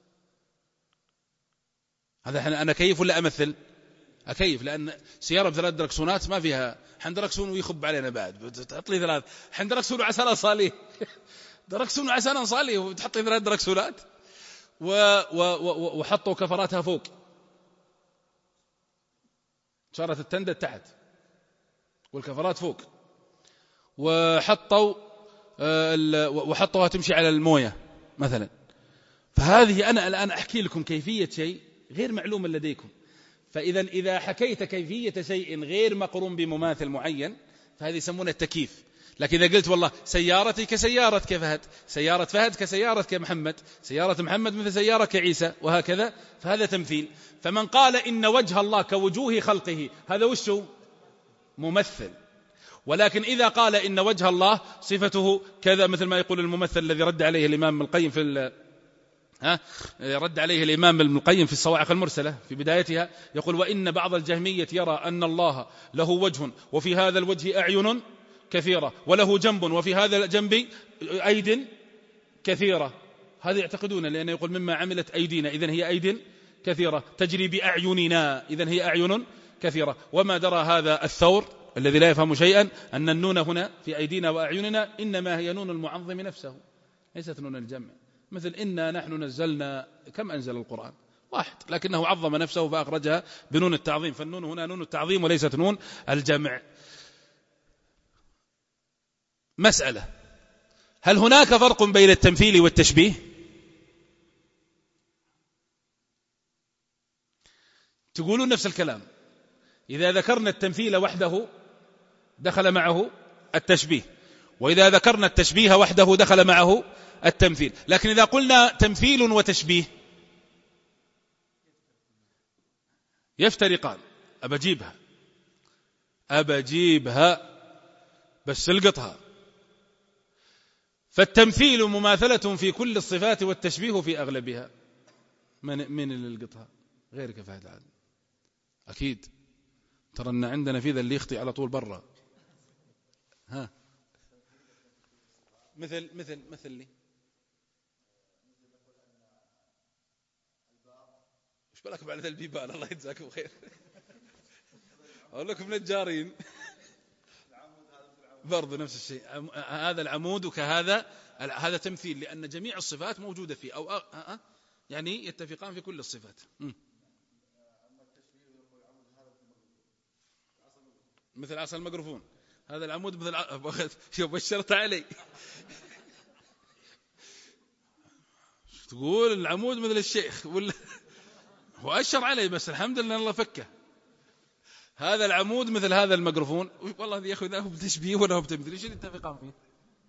هذا أنا كيف ولا أمثل؟ أكيف، لأن سيارة بثلاث دركسونات ما فيها حندركسون ويخب علينا بعد، تحط لي ثلاث حندركسون وعسى صاليه دركسون وعسى صاليه وتحط لي ثلاث دركسونات و... و... و... وحطوا كفراتها فوق، صارت التندة تحت والكفرات فوق، وحطوا ال... وحطوها تمشي على الموية مثلا. فهذه أنا الآن أحكي لكم كيفية شيء غير معلوم لديكم. فإذا إذا حكيت كيفية شيء غير مقرون بمماثل معين فهذه يسمونه التكييف. لكن إذا قلت والله سيارتي كسيارة كفهد، سيارة فهد كسيارة كمحمد، سيارة محمد مثل سيارة كعيسى، وهكذا، فهذا تمثيل. فمن قال إن وجه الله كوجوه خلقه هذا وشه ممثل. ولكن إذا قال إن وجه الله صفته كذا، مثل ما يقول الممثل الذي رد عليه الإمام ابن القيم في ها رد عليه الإمام ابن القيم في الصواعق المرسلة في بدايتها، يقول وإن بعض الجهمية يرى أن الله له وجه وفي هذا الوجه أعين كثيرة، وله جنب وفي هذا الجنب أيد كثيرة. هذا يعتقدون، لأنه يقول مما عملت أيدينا، إذن هي أيد كثيرة تجري بأعيننا، إذن هي أعين كثيرة. وما درى هذا الثور الذي لا يفهم شيئا أن النون هنا في أيدينا وأعيننا إنما هي نون المعظم نفسه، ليست نون الجمع. مثل إنا نحن نزلنا، كم أنزل القرآن؟ واحد، لكنه عظم نفسه فأخرجها بنون التعظيم، فالنون هنا نون التعظيم وليست نون الجمع. مسألة: هل هناك فرق بين التمثيل والتشبيه؟ تقولون نفس الكلام. إذا ذكرنا التمثيل وحده دخل معه التشبيه، وإذا ذكرنا التشبيه وحده دخل معه التمثيل. لكن إذا قلنا تمثيل وتشبيه يفترقان. أبجيبها أبجيبها بس القطها. فالتمثيل مماثلة في كل الصفات والتشبيه في أغلبها. من, من اللي القطها غيرك في هذا العالم أكيد. ترى أن عندنا في ذا اللي يخطي على طول برا. ها مثل مثل مثل لي ايش بالك بعد ذا البيبان؟ الله يجزاكم خير. اقول لكم نجارين برضو نفس الشيء. هذا العمود وكهذا، هذا تمثيل، لأن جميع الصفات موجودة فيه، أو أه أه يعني يتفقان في كل الصفات. م. مثل عصا الميكروفون، هذا العمود مثل ع... شوف بشرت علي. تقول العمود مثل الشيخ ولا هو أشر علي، بس الحمد لله الله فكه. هذا العمود مثل هذا الميكروفون، والله يا أخي ذا هو بتشبيه ولا هو بتمثيل؟ ايش اللي اتفقان فيه؟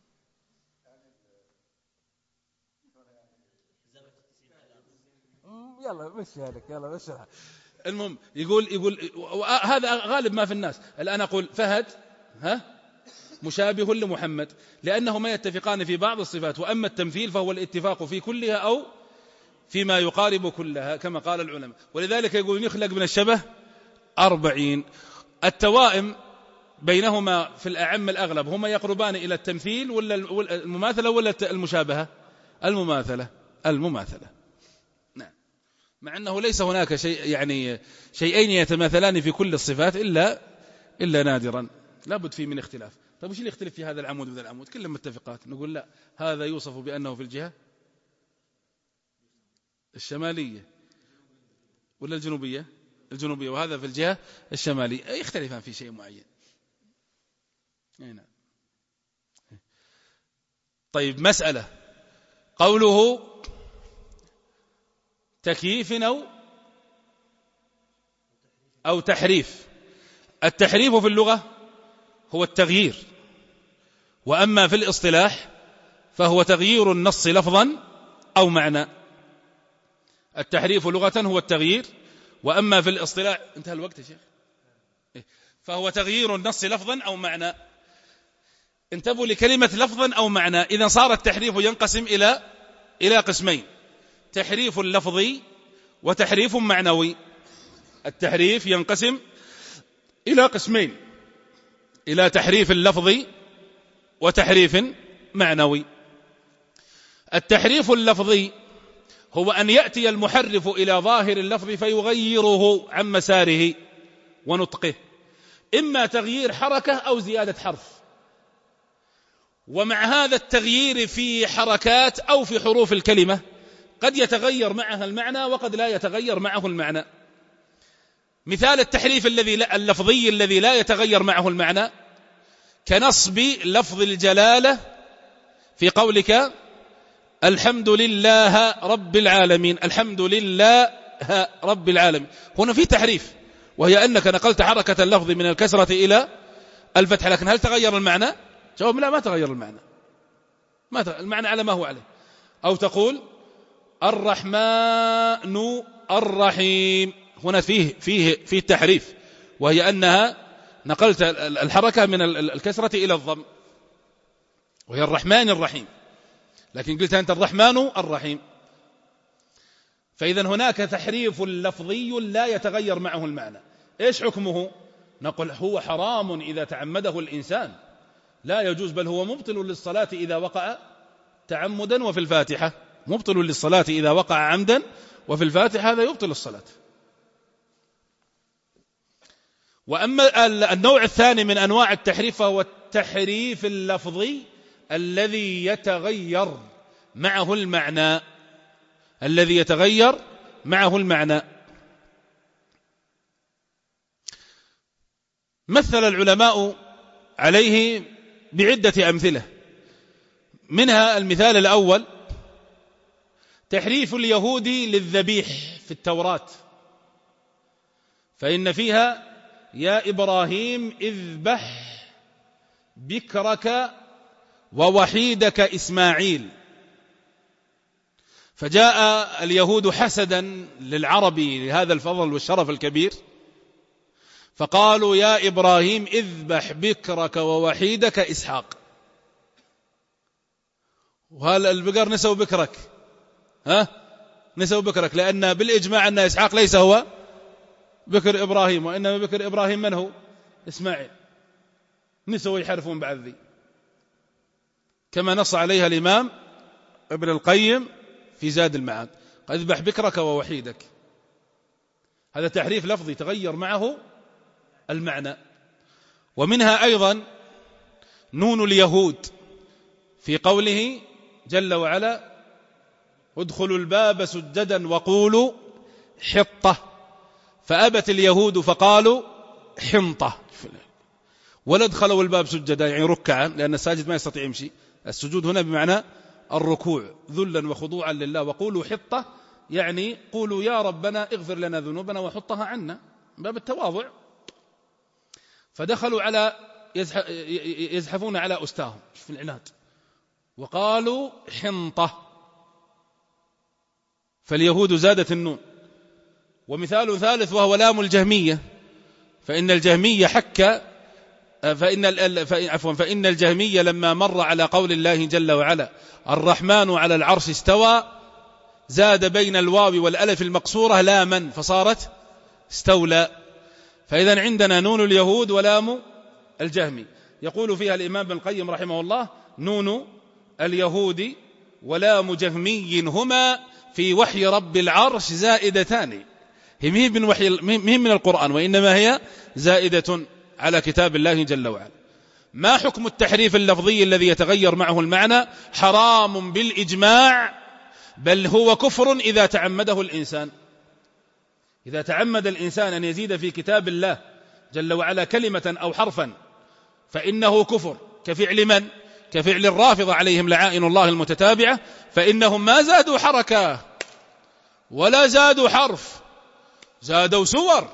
يلا مشي هذاك، يلا مشيها. المهم يقول يقول هذا غالب ما في الناس. الآن أقول فهد ها مشابه لمحمد، لأنه ما يتفقان في بعض الصفات. وأما التمثيل فهو الاتفاق في كلها أو فيما يقارب كلها كما قال العلماء. ولذلك يقول يخلق من الشبه أربعين. التوائم بينهما في الأعم الأغلب هما يقربان إلى التمثيل ولا المماثلة ولا المشابهة؟ المماثلة المماثلة نعم. مع أنه ليس هناك شيء يعني شيئين يتماثلان في كل الصفات إلا إلا نادرا، لابد فيه من اختلاف. طيب وش اللي يختلف في هذا العمود وذا العمود؟ كلهم متفقات. نقول لا، هذا يوصف بأنه في الجهة الشمالية ولا الجنوبية؟ الجنوبية، وهذا في الجهة الشمالية، يختلفان في شيء معين. نعم. طيب مسألة: قوله تكييف أو أو تحريف. التحريف في اللغة هو التغيير، وأما في الاصطلاح فهو تغيير النص لفظا أو معنى. التحريف لغة هو التغيير، وأما في الاصطلاح انتهى الوقت يا شيخ، فهو تغيير النص لفظا أو معنى. انتبهوا لكلمة لفظا أو معنى. إذا صار التحريف ينقسم إلى إلى قسمين: تحريف لفظي وتحريف معنوي. التحريف ينقسم إلى قسمين: إلى تحريف اللفظي وتحريف معنوي. التحريف اللفظي هو أن يأتي المحرف إلى ظاهر اللفظ فيغيره عن مساره ونطقه، إما تغيير حركة أو زيادة حرف، ومع هذا التغيير في حركات أو في حروف الكلمة قد يتغير معها المعنى وقد لا يتغير معه المعنى. مثال التحريف الذي لا اللفظي الذي لا يتغير معه المعنى كنصب لفظ الجلالة في قولك الحمد لله رب العالمين، الحمد لله رب العالمين، هنا في تحريف، وهي أنك نقلت حركة اللفظ من الكسرة إلى الفتح، لكن هل تغير المعنى؟ جواب لا، ما تغير المعنى، ما تغير المعنى على ما هو عليه. أو تقول الرحمن الرحيم، هنا فيه فيه فيه تحريف، وهي أنها نقلت الحركة من الكسرة إلى الضم، وهي الرحمن الرحيم، لكن قلت أنت الرحمن الرحيم. فإذا هناك تحريف لفظي لا يتغير معه المعنى. إيش حكمه؟ نقول هو حرام إذا تعمده الإنسان، لا يجوز، بل هو مبطل للصلاة إذا وقع تعمدا، وفي الفاتحة مبطل للصلاة إذا وقع عمدا، وفي الفاتحة هذا يبطل الصلاة. وأما النوع الثاني من أنواع التحريف فهو التحريف اللفظي الذي يتغير معه المعنى، الذي يتغير معه المعنى. مثل العلماء عليه بعدة أمثلة، منها المثال الأول تحريف اليهود للذبيح في التوراة، فإن فيها يا إبراهيم اذبح بكرك ووحيدك إسماعيل، فجاء اليهود حسدا للعرب لهذا الفضل والشرف الكبير، فقالوا يا إبراهيم اذبح بكرك ووحيدك إسحاق. وهل البقر نسوا بكرك؟ ها؟ نسوا بكرك، لأن بالإجماع أن إسحاق ليس هو بكر إبراهيم، وإنما بكر إبراهيم من هو؟ إسماعيل. نسوا يحرفون بعد ذي، كما نص عليها الإمام ابن القيم في زاد المعاد، قد اذبح بكرك ووحيدك. هذا تحريف لفظي تغير معه المعنى. ومنها أيضا نون اليهود في قوله جل وعلا ادخلوا الباب سجدا وقولوا حطة، فأبت اليهود فقالوا حنطة، ولا ادخلوا الباب سجدا يعني ركعا، لأن الساجد ما يستطيع يمشي. السجود هنا بمعنى الركوع ذلا وخضوعا لله. وقولوا حطة يعني قولوا يا ربنا اغفر لنا ذنوبنا وحطها عنا، باب التواضع. فدخلوا على يزحفون على أستاهم في العناد وقالوا حنطة، فاليهود زادت النون. ومثال ثالث وهو لام الجهمية، فإن الجهمية حك فإن عفوا فإن الجهمية لما مر على قول الله جل وعلا الرحمن على العرش استوى زاد بين الواو والألف المقصورة لاما فصارت استولى. فإذا عندنا نون اليهود ولام الجهمي. يقول فيها الإمام ابن القيم رحمه الله نون اليهود ولام جهمي هما في وحي رب العرش زائدتان، هي من وحي من القرآن، وإنما هي زائدة على كتاب الله جل وعلا. ما حكم التحريف اللفظي الذي يتغير معه المعنى؟ حرام بالإجماع، بل هو كفر إذا تعمده الإنسان. إذا تعمد الإنسان أن يزيد في كتاب الله جل وعلا كلمة أو حرفا فإنه كفر، كفعل من؟ كفعل الرافضة عليهم لعائن الله المتتابعة، فإنهم ما زادوا حركة ولا زادوا حرف، زادوا سور،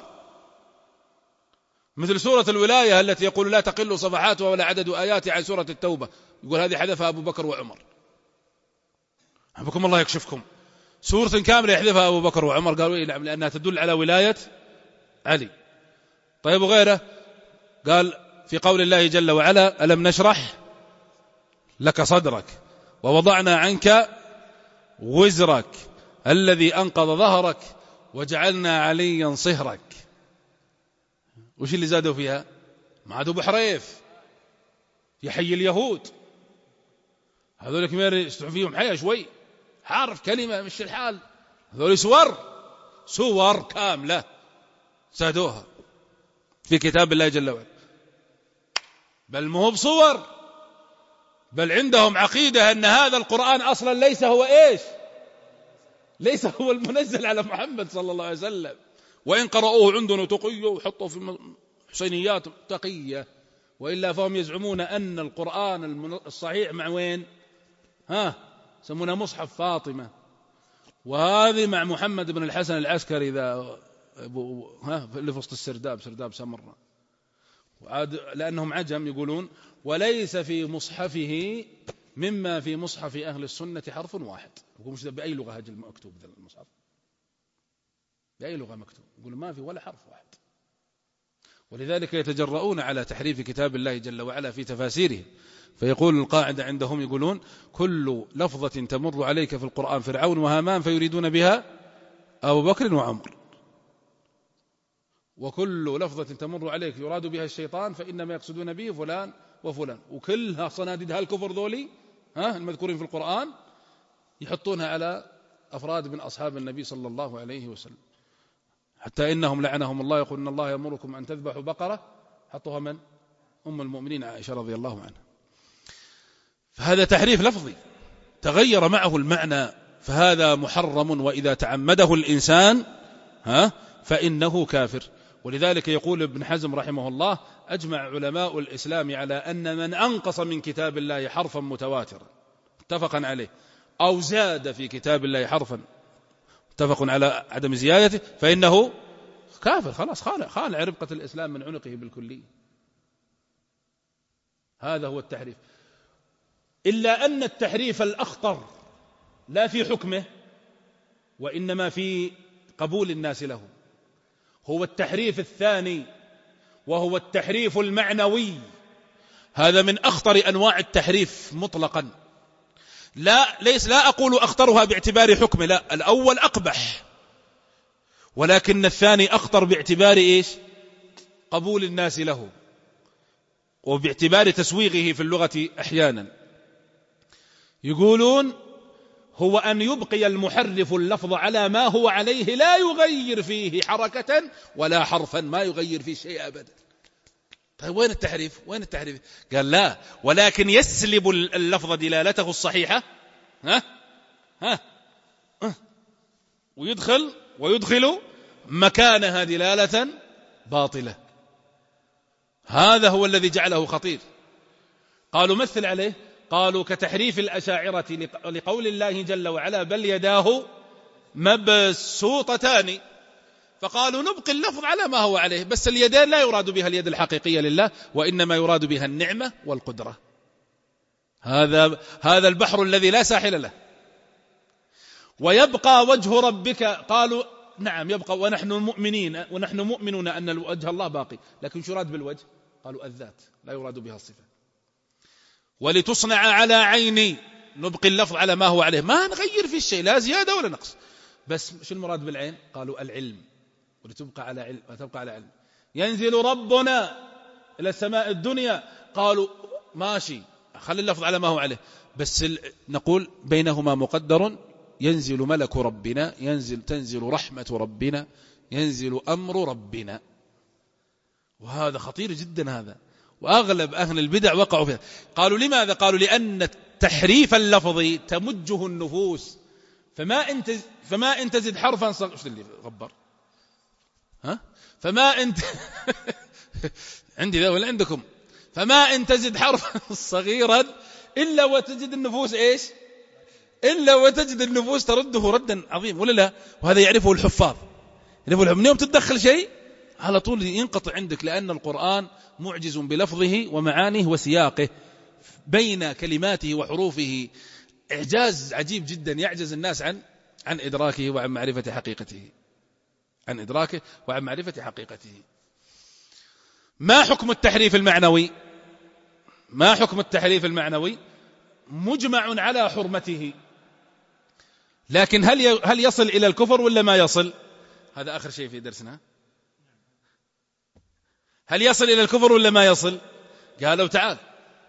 مثل سورة الولاية التي يقول لا تقل صفحاتها ولا عدد آيات عن سورة التوبة، يقول هذه حذفها أبو بكر وعمر. حبكم الله يكشفكم، سورة كاملة يحذفها أبو بكر وعمر، قالوا إيه نعم لأنها تدل على ولاية علي. طيب وغيره قال في قول الله جل وعلا ألم نشرح لك صدرك ووضعنا عنك وزرك الذي أنقض ظهرك وجعلنا عليا صهرك. وش اللي زادوا فيها؟ ما عادوا بحريف، يحيي اليهود، هذول كمير يستحوا فيهم حياة شوي، حرف كلمة مش الحال، هذول سور سور كاملة سادوها في كتاب الله جل وعلا، بل مو بصور، بل عندهم عقيدة أن هذا القرآن أصلا ليس هو إيش ليس هو المنزل على محمد صلى الله عليه وسلم، وإن قرأوه عندنا تقية وحطوا في حسينيات تقية، وإلا فهم يزعمون أن القرآن الصحيح مع وين ها سمونا مصحف فاطمة، وهذه مع محمد بن الحسن العسكري ذا ها اللي في وسط السرداب سرداب سمرة، وعاد لأنهم عجم يقولون وليس في مصحفه مما في مصحف أهل السنة حرف واحد. يقول مش بأي لغة هذا المكتوب ذا المصحف، بأي لغة مكتوب؟ يقول ما في ولا حرف واحد. ولذلك يتجرؤون على تحريف كتاب الله جل وعلا في تفاسيره، فيقول القاعدة عندهم يقولون كل لفظة تمر عليك في القرآن فرعون وهامان فيريدون بها أبو بكر وعمر، وكل لفظة تمر عليك يراد بها الشيطان فإنما يقصدون به فلان وفلان، وكلها صناديد هالكفر ذولي ها المذكورين في القرآن يحطونها على أفراد من أصحاب النبي صلى الله عليه وسلم، حتى إنهم لعنهم الله يقول إن الله يأمركم أن تذبحوا بقرة، حطوها من أم المؤمنين عائشة رضي الله عنها. فهذا تحريف لفظي تغير معه المعنى، فهذا محرم، وإذا تعمده الإنسان ها فإنه كافر. ولذلك يقول ابن حزم رحمه الله أجمع علماء الإسلام على أن من أنقص من كتاب الله حرفا متواترا متفقا عليه أو زاد في كتاب الله حرفا متفق على عدم زيادته فإنه كافر، خلاص خالع خالع ربقة الإسلام من عنقه بالكلية. هذا هو التحريف، إلا أن التحريف الأخطر لا في حكمه وإنما في قبول الناس له، هو التحريف الثاني وهو التحريف المعنوي. هذا من أخطر أنواع التحريف مطلقا، لا ليس لا أقول أخطرها باعتبار حكمه، لا، الأول أقبح، ولكن الثاني أخطر باعتبار إيش قبول الناس له وباعتبار تسويغه في اللغة أحيانا. يقولون هو أن يبقي المحرف اللفظ على ما هو عليه لا يغير فيه حركة ولا حرفا، ما يغير فيه شيء أبدا. طيب وين التحريف؟ وين التحريف؟ قال لا، ولكن يسلب اللفظ دلالته الصحيحة ها ها ها ويدخل ويدخل مكانها دلالة باطلة. هذا هو الذي جعله خطير. قالوا مثل عليه، قالوا كتحريف الأشاعرة لقول الله جل وعلا بل يداه مبسوطتان، فقالوا نبقي اللفظ على ما هو عليه، بس اليدين لا يراد بها اليد الحقيقية لله، وإنما يراد بها النعمة والقدرة. هذا هذا البحر الذي لا ساحل له. ويبقى وجه ربك، قالوا نعم يبقى، ونحن مؤمنين ونحن مؤمنون أن وجه الله باقي، لكن شو يراد بالوجه؟ قالوا الذات، لا يراد بها الصفة. ولتصنع على عيني، نبقي اللفظ على ما هو عليه، ما نغير في الشيء لا زيادة ولا نقص، بس شو المراد بالعين؟ قالوا العلم، ولتبقى على علم وتبقى على علم. ينزل ربنا إلى السماء الدنيا، قالوا ماشي خلي اللفظ على ما هو عليه، بس نقول بينهما مقدر ينزل ملك ربنا، ينزل تنزل رحمة ربنا، ينزل أمر ربنا. وهذا خطير جدا هذا، وأغلب أهل البدع وقعوا فيها. قالوا لماذا؟ قالوا لأن التحريف اللفظي تمجه النفوس، فما انت فما ان تزد حرفا صغيرا، ايش اللي غبر ها فما انت عندي ذا ولا عندكم، فما ان تزد حرفا صغيرا إلا وتجد النفوس إيش إلا وتجد النفوس ترده ردا عظيم، ولا لا؟ وهذا يعرفه الحفاظ، يعرفه من يوم تتدخل شيء على طول ينقطع عندك، لأن القرآن معجز بلفظه ومعانيه وسياقه، بين كلماته وحروفه إعجاز عجيب جدا، يعجز الناس عن عن إدراكه وعن معرفة حقيقته عن إدراكه وعن معرفة حقيقته. ما حكم التحريف المعنوي؟ ما حكم التحريف المعنوي؟ مجمع على حرمته، لكن هل هل يصل إلى الكفر ولا ما يصل؟ هذا آخر شيء في درسنا. هل يصل إلى الكفر ولا ما يصل؟ قالوا تعال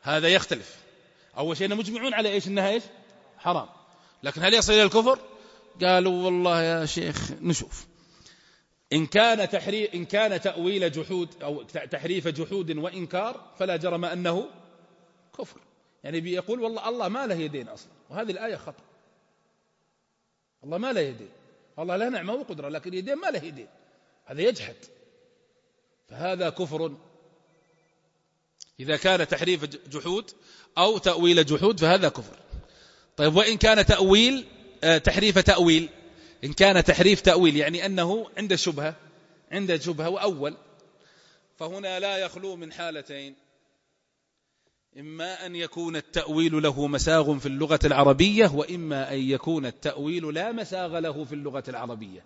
هذا يختلف. أول شيء مجمعون على إيش؟ إنها إيش؟ حرام. لكن هل يصل إلى الكفر؟ قالوا والله يا شيخ نشوف، إن كان تحريف إن كان تأويل جحود أو تحريف جحود وإنكار فلا جرم أنه كفر. يعني بيقول والله الله ما له يدين أصلا، وهذه الآية خطأ. الله ما له يدين، الله له نعمة وقدرة، لكن يدين ما له يدين، هذا يجحد، فهذا كفر. إذا كان تحريف جحود أو تأويل جحود فهذا كفر. طيب وإن كان تأويل تحريف تأويل، إن كان تحريف تأويل يعني أنه عند شبهة عند شبهة وأول، فهنا لا يخلو من حالتين: إما أن يكون التأويل له مساغ في اللغة العربية، وإما أن يكون التأويل لا مساغ له في اللغة العربية.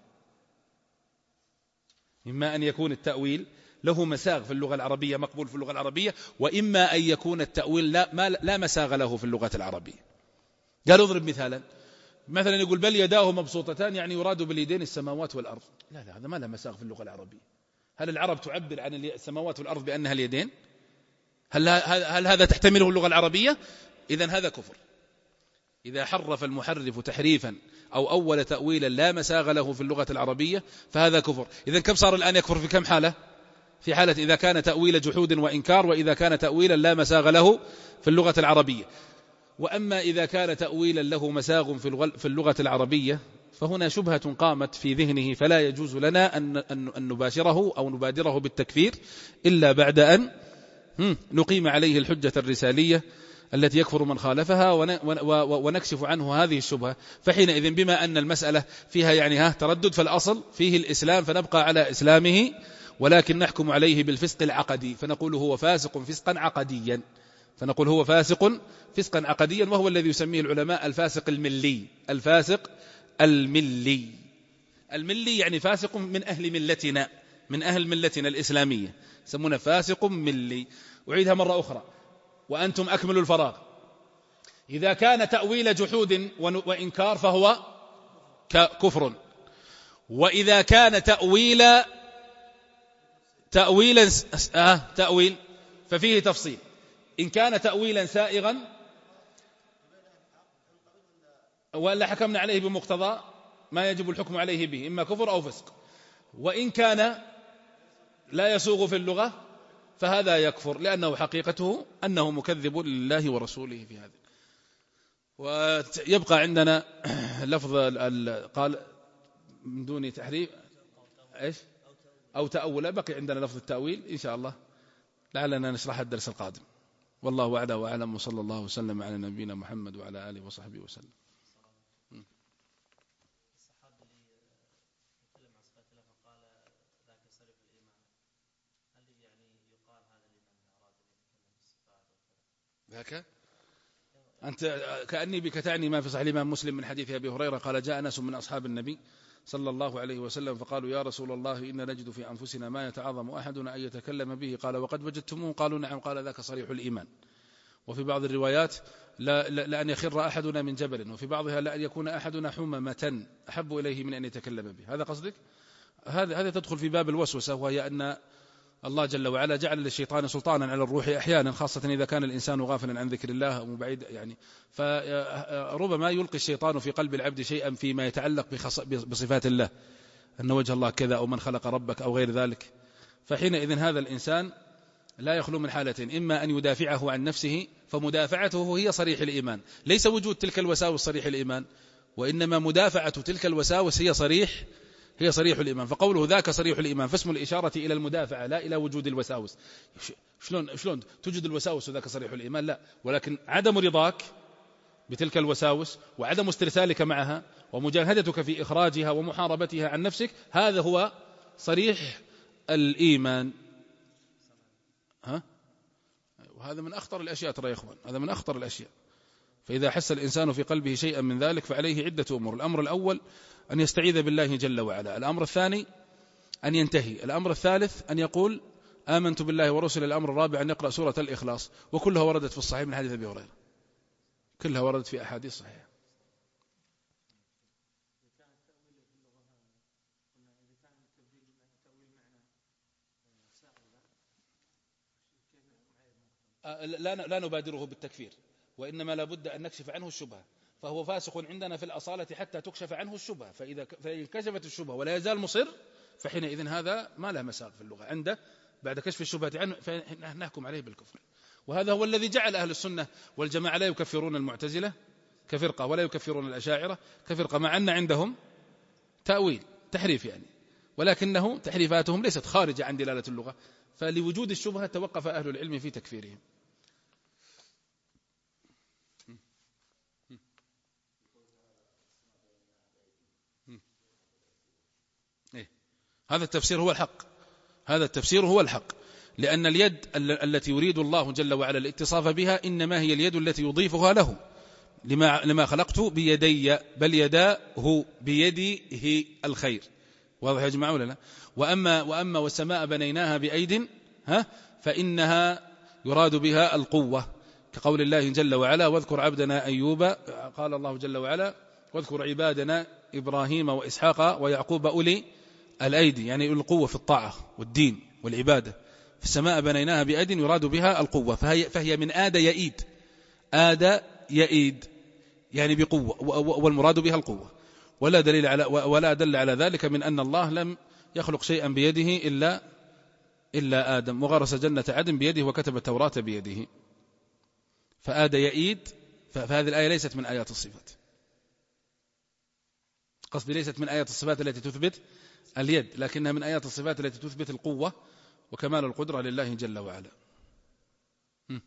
إما أن يكون التأويل له مساغ في اللغة العربية، مقبول في اللغة العربية، وإما أن يكون التأويل لا, ما لا مساغ له في اللغة العربية. قالوا اضرب مثالا، مثلا يقول بل يداه مبسوطتان، يعني يراد باليدين السماوات والأرض. لا لا، هذا ما له مساغ في اللغة العربية. هل العرب تعبر عن السماوات والأرض بأنها اليدين؟ هل, هل هذا تحتمله اللغة العربية؟ إذن هذا كفر. إذا حرف المحرف تحريفا أو أول تأويلا لا مساغ له في اللغة العربية فهذا كفر. إذن كم صار الآن يكفر؟ في كم حالة؟ في حالة إذا كان تأويل جحود وإنكار، وإذا كان تأويلا لا مساغ له في اللغة العربية. وأما إذا كان تأويلا له مساغ في اللغة العربية فهنا شبهة قامت في ذهنه، فلا يجوز لنا أن نباشره أو نبادره بالتكفير إلا بعد أن نقيم عليه الحجة الرسالية التي يكفر من خالفها ونكشف عنه هذه الشبهة. فحينئذ بما أن المسألة فيها يعني ها تردد، فالأصل فيه الإسلام فنبقى على إسلامه، ولكن نحكم عليه بالفسق العقدي، فنقول هو فاسق فسقا عقديا فنقول هو فاسق فسقا عقديا وهو الذي يسميه العلماء الفاسق الملي. الفاسق الملي الملي يعني فاسق من أهل ملتنا من أهل ملتنا الإسلامية، يسمونه فاسق ملي. أعيدها مرة أخرى وأنتم أكملوا الفراغ. إذا كان تأويل جحود وإنكار فهو كفر، وإذا كان تأويل تأويلا آه تأويل ففيه تفصيل. إن كان تأويلا سائغا ولا حكمنا عليه بمقتضى ما يجب الحكم عليه به، إما كفر أو فسق. وإن كان لا يسوغ في اللغة فهذا يكفر، لأنه حقيقته أنه مكذب لله ورسوله في هذا. ويبقى عندنا لفظ قال من دون تحريف إيش أو تأول، بقي عندنا لفظ التأويل إن شاء الله لعلنا نشرح الدرس القادم. والله أعلى وأعلم، وصلى الله وسلم على نبينا محمد وعلى آله وصحبه وسلم. ذاك أنت كأني بك تعني ما في صحيح الإمام مسلم من حديث أبي هريرة قال جاء ناس من أصحاب النبي صلى الله عليه وسلم فقالوا يا رسول الله إن نجد في أنفسنا ما يتعاظم أحدنا أن يتكلم به، قال وقد وجدتموه؟ قالوا نعم. قال ذاك صريح الإيمان. وفي بعض الروايات لا لأن يخر أحدنا من جبل، وفي بعضها لأن يكون أحدنا حممة أحب إليه من أن يتكلم به. هذا قصدك؟ هذا هذا تدخل في باب الوسوسة، وهي أن الله جل وعلا جعل للشيطان سلطانا على الروح أحيانا، خاصة إذا كان الإنسان غافلا عن ذكر الله ومبعد يعني، فربما يلقي الشيطان في قلب العبد شيئا فيما يتعلق بصفات الله، أن وجه الله كذا أو من خلق ربك أو غير ذلك. فحينئذ هذا الإنسان لا يخلو من حالتين: إما أن يدافعه عن نفسه، فمدافعته هي صريح الإيمان، ليس وجود تلك الوساوس صريح الإيمان، وإنما مدافعة تلك الوساوس هي صريح هي صريح الإيمان. فقوله ذاك صريح الإيمان فاسم الإشارة إلى المدافعة لا إلى وجود الوساوس. شلون شلون توجد الوساوس وذاك صريح الإيمان؟ لا، ولكن عدم رضاك بتلك الوساوس وعدم استرسالك معها ومجاهدتك في إخراجها ومحاربتها عن نفسك، هذا هو صريح الإيمان. ها؟ وهذا من أخطر الأشياء ترى يا إخوان، هذا من أخطر الأشياء. فإذا حس الإنسان في قلبه شيئا من ذلك فعليه عدة أمور: الأمر الأول أن يستعيذ بالله جل وعلا، الأمر الثاني أن ينتهي، الأمر الثالث أن يقول آمنت بالله ورسله، الأمر الرابع أن يقرأ سورة الإخلاص، وكلها وردت في الصحيح من حديث أبي هريرة، كلها وردت في أحاديث صحيحة. لا لا نبادره بالتكفير، وإنما لابد أن نكشف عنه الشبهة، فهو فاسق عندنا في الأصالة حتى تكشف عنه الشبهة، فإذا فإن كشفت الشبهة ولا يزال مصر فحينئذ هذا ما له مساق في اللغة عنده، بعد كشف الشبهة عنه فنحكم عليه بالكفر. وهذا هو الذي جعل أهل السنة والجماعة لا يكفرون المعتزلة كفرقة ولا يكفرون الأشاعرة كفرقة، مع أن عندهم تأويل تحريف يعني، ولكنه تحريفاتهم ليست خارجة عن دلالة اللغة، فلوجود الشبهة توقف أهل العلم في تكفيرهم. إيه؟ هذا التفسير هو الحق، هذا التفسير هو الحق، لأن اليد التي يريد الله جل وعلا الاتصاف بها إنما هي اليد التي يضيفها له، لما, لما خلقت بيدي، بل يداه بيده الخير. واضح يا جماعة ولا لا؟ وأما, وأما والسماء بنيناها بأيد ها فإنها يراد بها القوة، كقول الله جل وعلا واذكر عبدنا أيوب، قال الله جل وعلا واذكر عبادنا إبراهيم وإسحاق ويعقوب أولي الأيدي، يعني القوة في الطاعة والدين والعبادة. في السماء بنيناها بأيد يراد بها القوة، فهي, فهي من آد يئيد، آد يئيد يعني بقوة، والمراد بها القوة، ولا دليل على ولا دل على ذلك من أن الله لم يخلق شيئا بيده إلا إلا آدم، وغرس جنة عدن بيده وكتب التوراة بيده، فآد يئيد. فهذه الآية ليست من آيات الصفات، قصدي ليست من آيات الصفات التي تثبت اليد، لكنها من آيات الصفات التي تثبت القوة وكمال القدرة لله جل وعلا. م.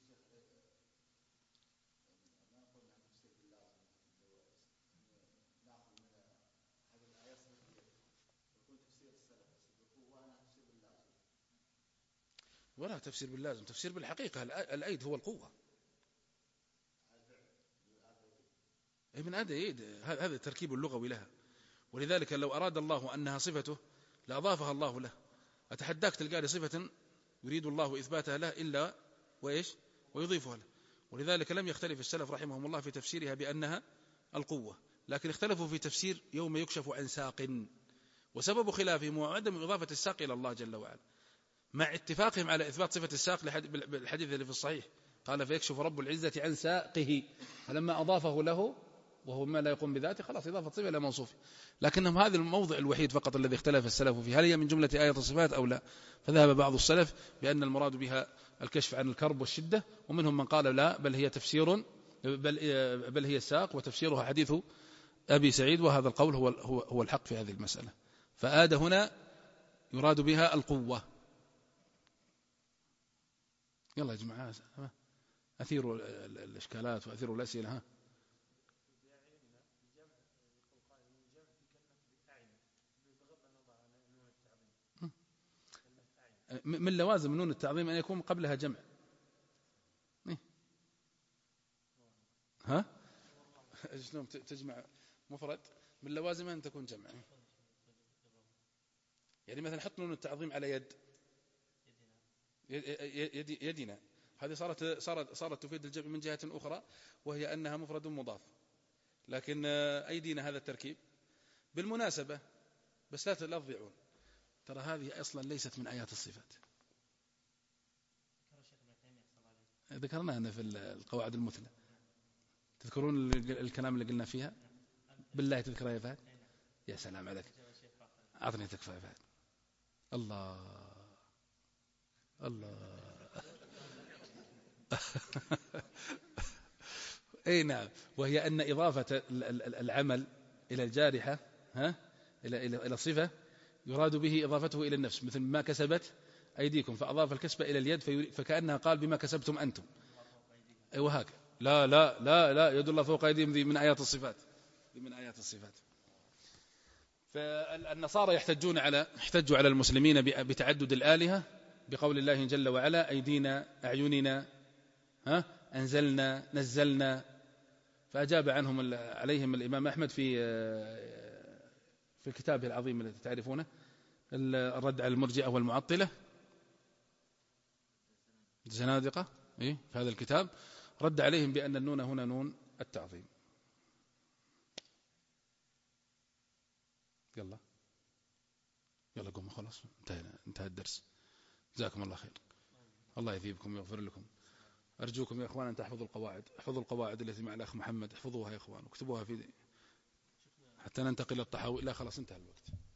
ولا تفسير باللازم، تفسير بالحقيقة. الأيد هو القوة، من آد يئيد، هذا التركيب اللغوي لها، ولذلك لو أراد الله أنها صفته لأضافها الله له. أتحداك تلقى لي صفة يريد الله إثباتها له إلا وإيش ويضيفها له، ولذلك لم يختلف السلف رحمهم الله في تفسيرها بأنها القوة، لكن اختلفوا في تفسير يوم يكشف عن ساق، وسبب خلافهم هو عدم إضافة الساق إلى الله جل وعلا، مع اتفاقهم على إثبات صفة الساق بالحديث اللي في الصحيح، قال فيكشف رب العزة عن ساقه، فلما أضافه له وهو ما لا يقوم بذاته خلاص إضافة صفة إلى موصوفه. لكنهم هذا الموضع الوحيد فقط الذي اختلف السلف فيه، هل هي من جملة آية الصفات أو لا؟ فذهب بعض السلف بأن المراد بها الكشف عن الكرب والشدة، ومنهم من قال لا، بل هي تفسير بل, بل هي الساق، وتفسيرها حديث أبي سعيد، وهذا القول هو, هو, هو الحق في هذه المسألة. فآد هنا يراد بها القوة. يلا يا جماعة أثيروا الإشكالات وأثيروا الأسئلة. ها من لوازم نون التعظيم أن يكون قبلها جمع. ها شلون تجمع مفرد؟ من لوازم أن تكون جمع، يعني مثلا حط نون التعظيم على يد يدنا، هذه صارت صارت صارت تفيد الجمع من جهة أخرى، وهي أنها مفرد مضاف، لكن أيدينا هذا التركيب. بالمناسبة بس لا تضيعون، ترى هذه أصلا ليست من آيات الصفات، ذكرناها أنا في القواعد المثلى. تذكرون الكلام اللي قلنا فيها؟ بالله تذكرها يا فهد؟ يا سلام عليك، أعطني تكفى يا فهد. الله الله أي نعم، وهي أن إضافة العمل إلى الجارحة ها إلى إلى إلى صفة يراد به إضافته إلى النفس، مثل ما كسبت أيديكم، فأضاف الكسب إلى اليد فكأنها قال بما كسبتم أنتم، أي وهكذا. لا لا لا لا يد الله فوق أيديهم، ذي من آيات الصفات، ذي من آيات الصفات. فالنصارى يحتجون على احتجوا على المسلمين بتعدد الآلهة بقول الله جل وعلا أيدينا أعيننا ها أنزلنا نزلنا، فأجاب عنهم عليهم الإمام أحمد في في كتابه العظيم الذي تعرفونه، الرد على المرجئة والمعطلة الزنادقة، إيه في هذا الكتاب رد عليهم بأن النون هنا نون التعظيم. يلا يلا قوموا خلاص، انتهى انتهى الدرس، جزاكم الله خير، الله يثيبكم ويغفر لكم. أرجوكم يا إخوان أن تحفظوا القواعد، احفظوا القواعد التي مع الأخ محمد، احفظوها يا إخوان واكتبوها في دي حتى ننتقل للطحاوي. لا خلاص انتهى الوقت.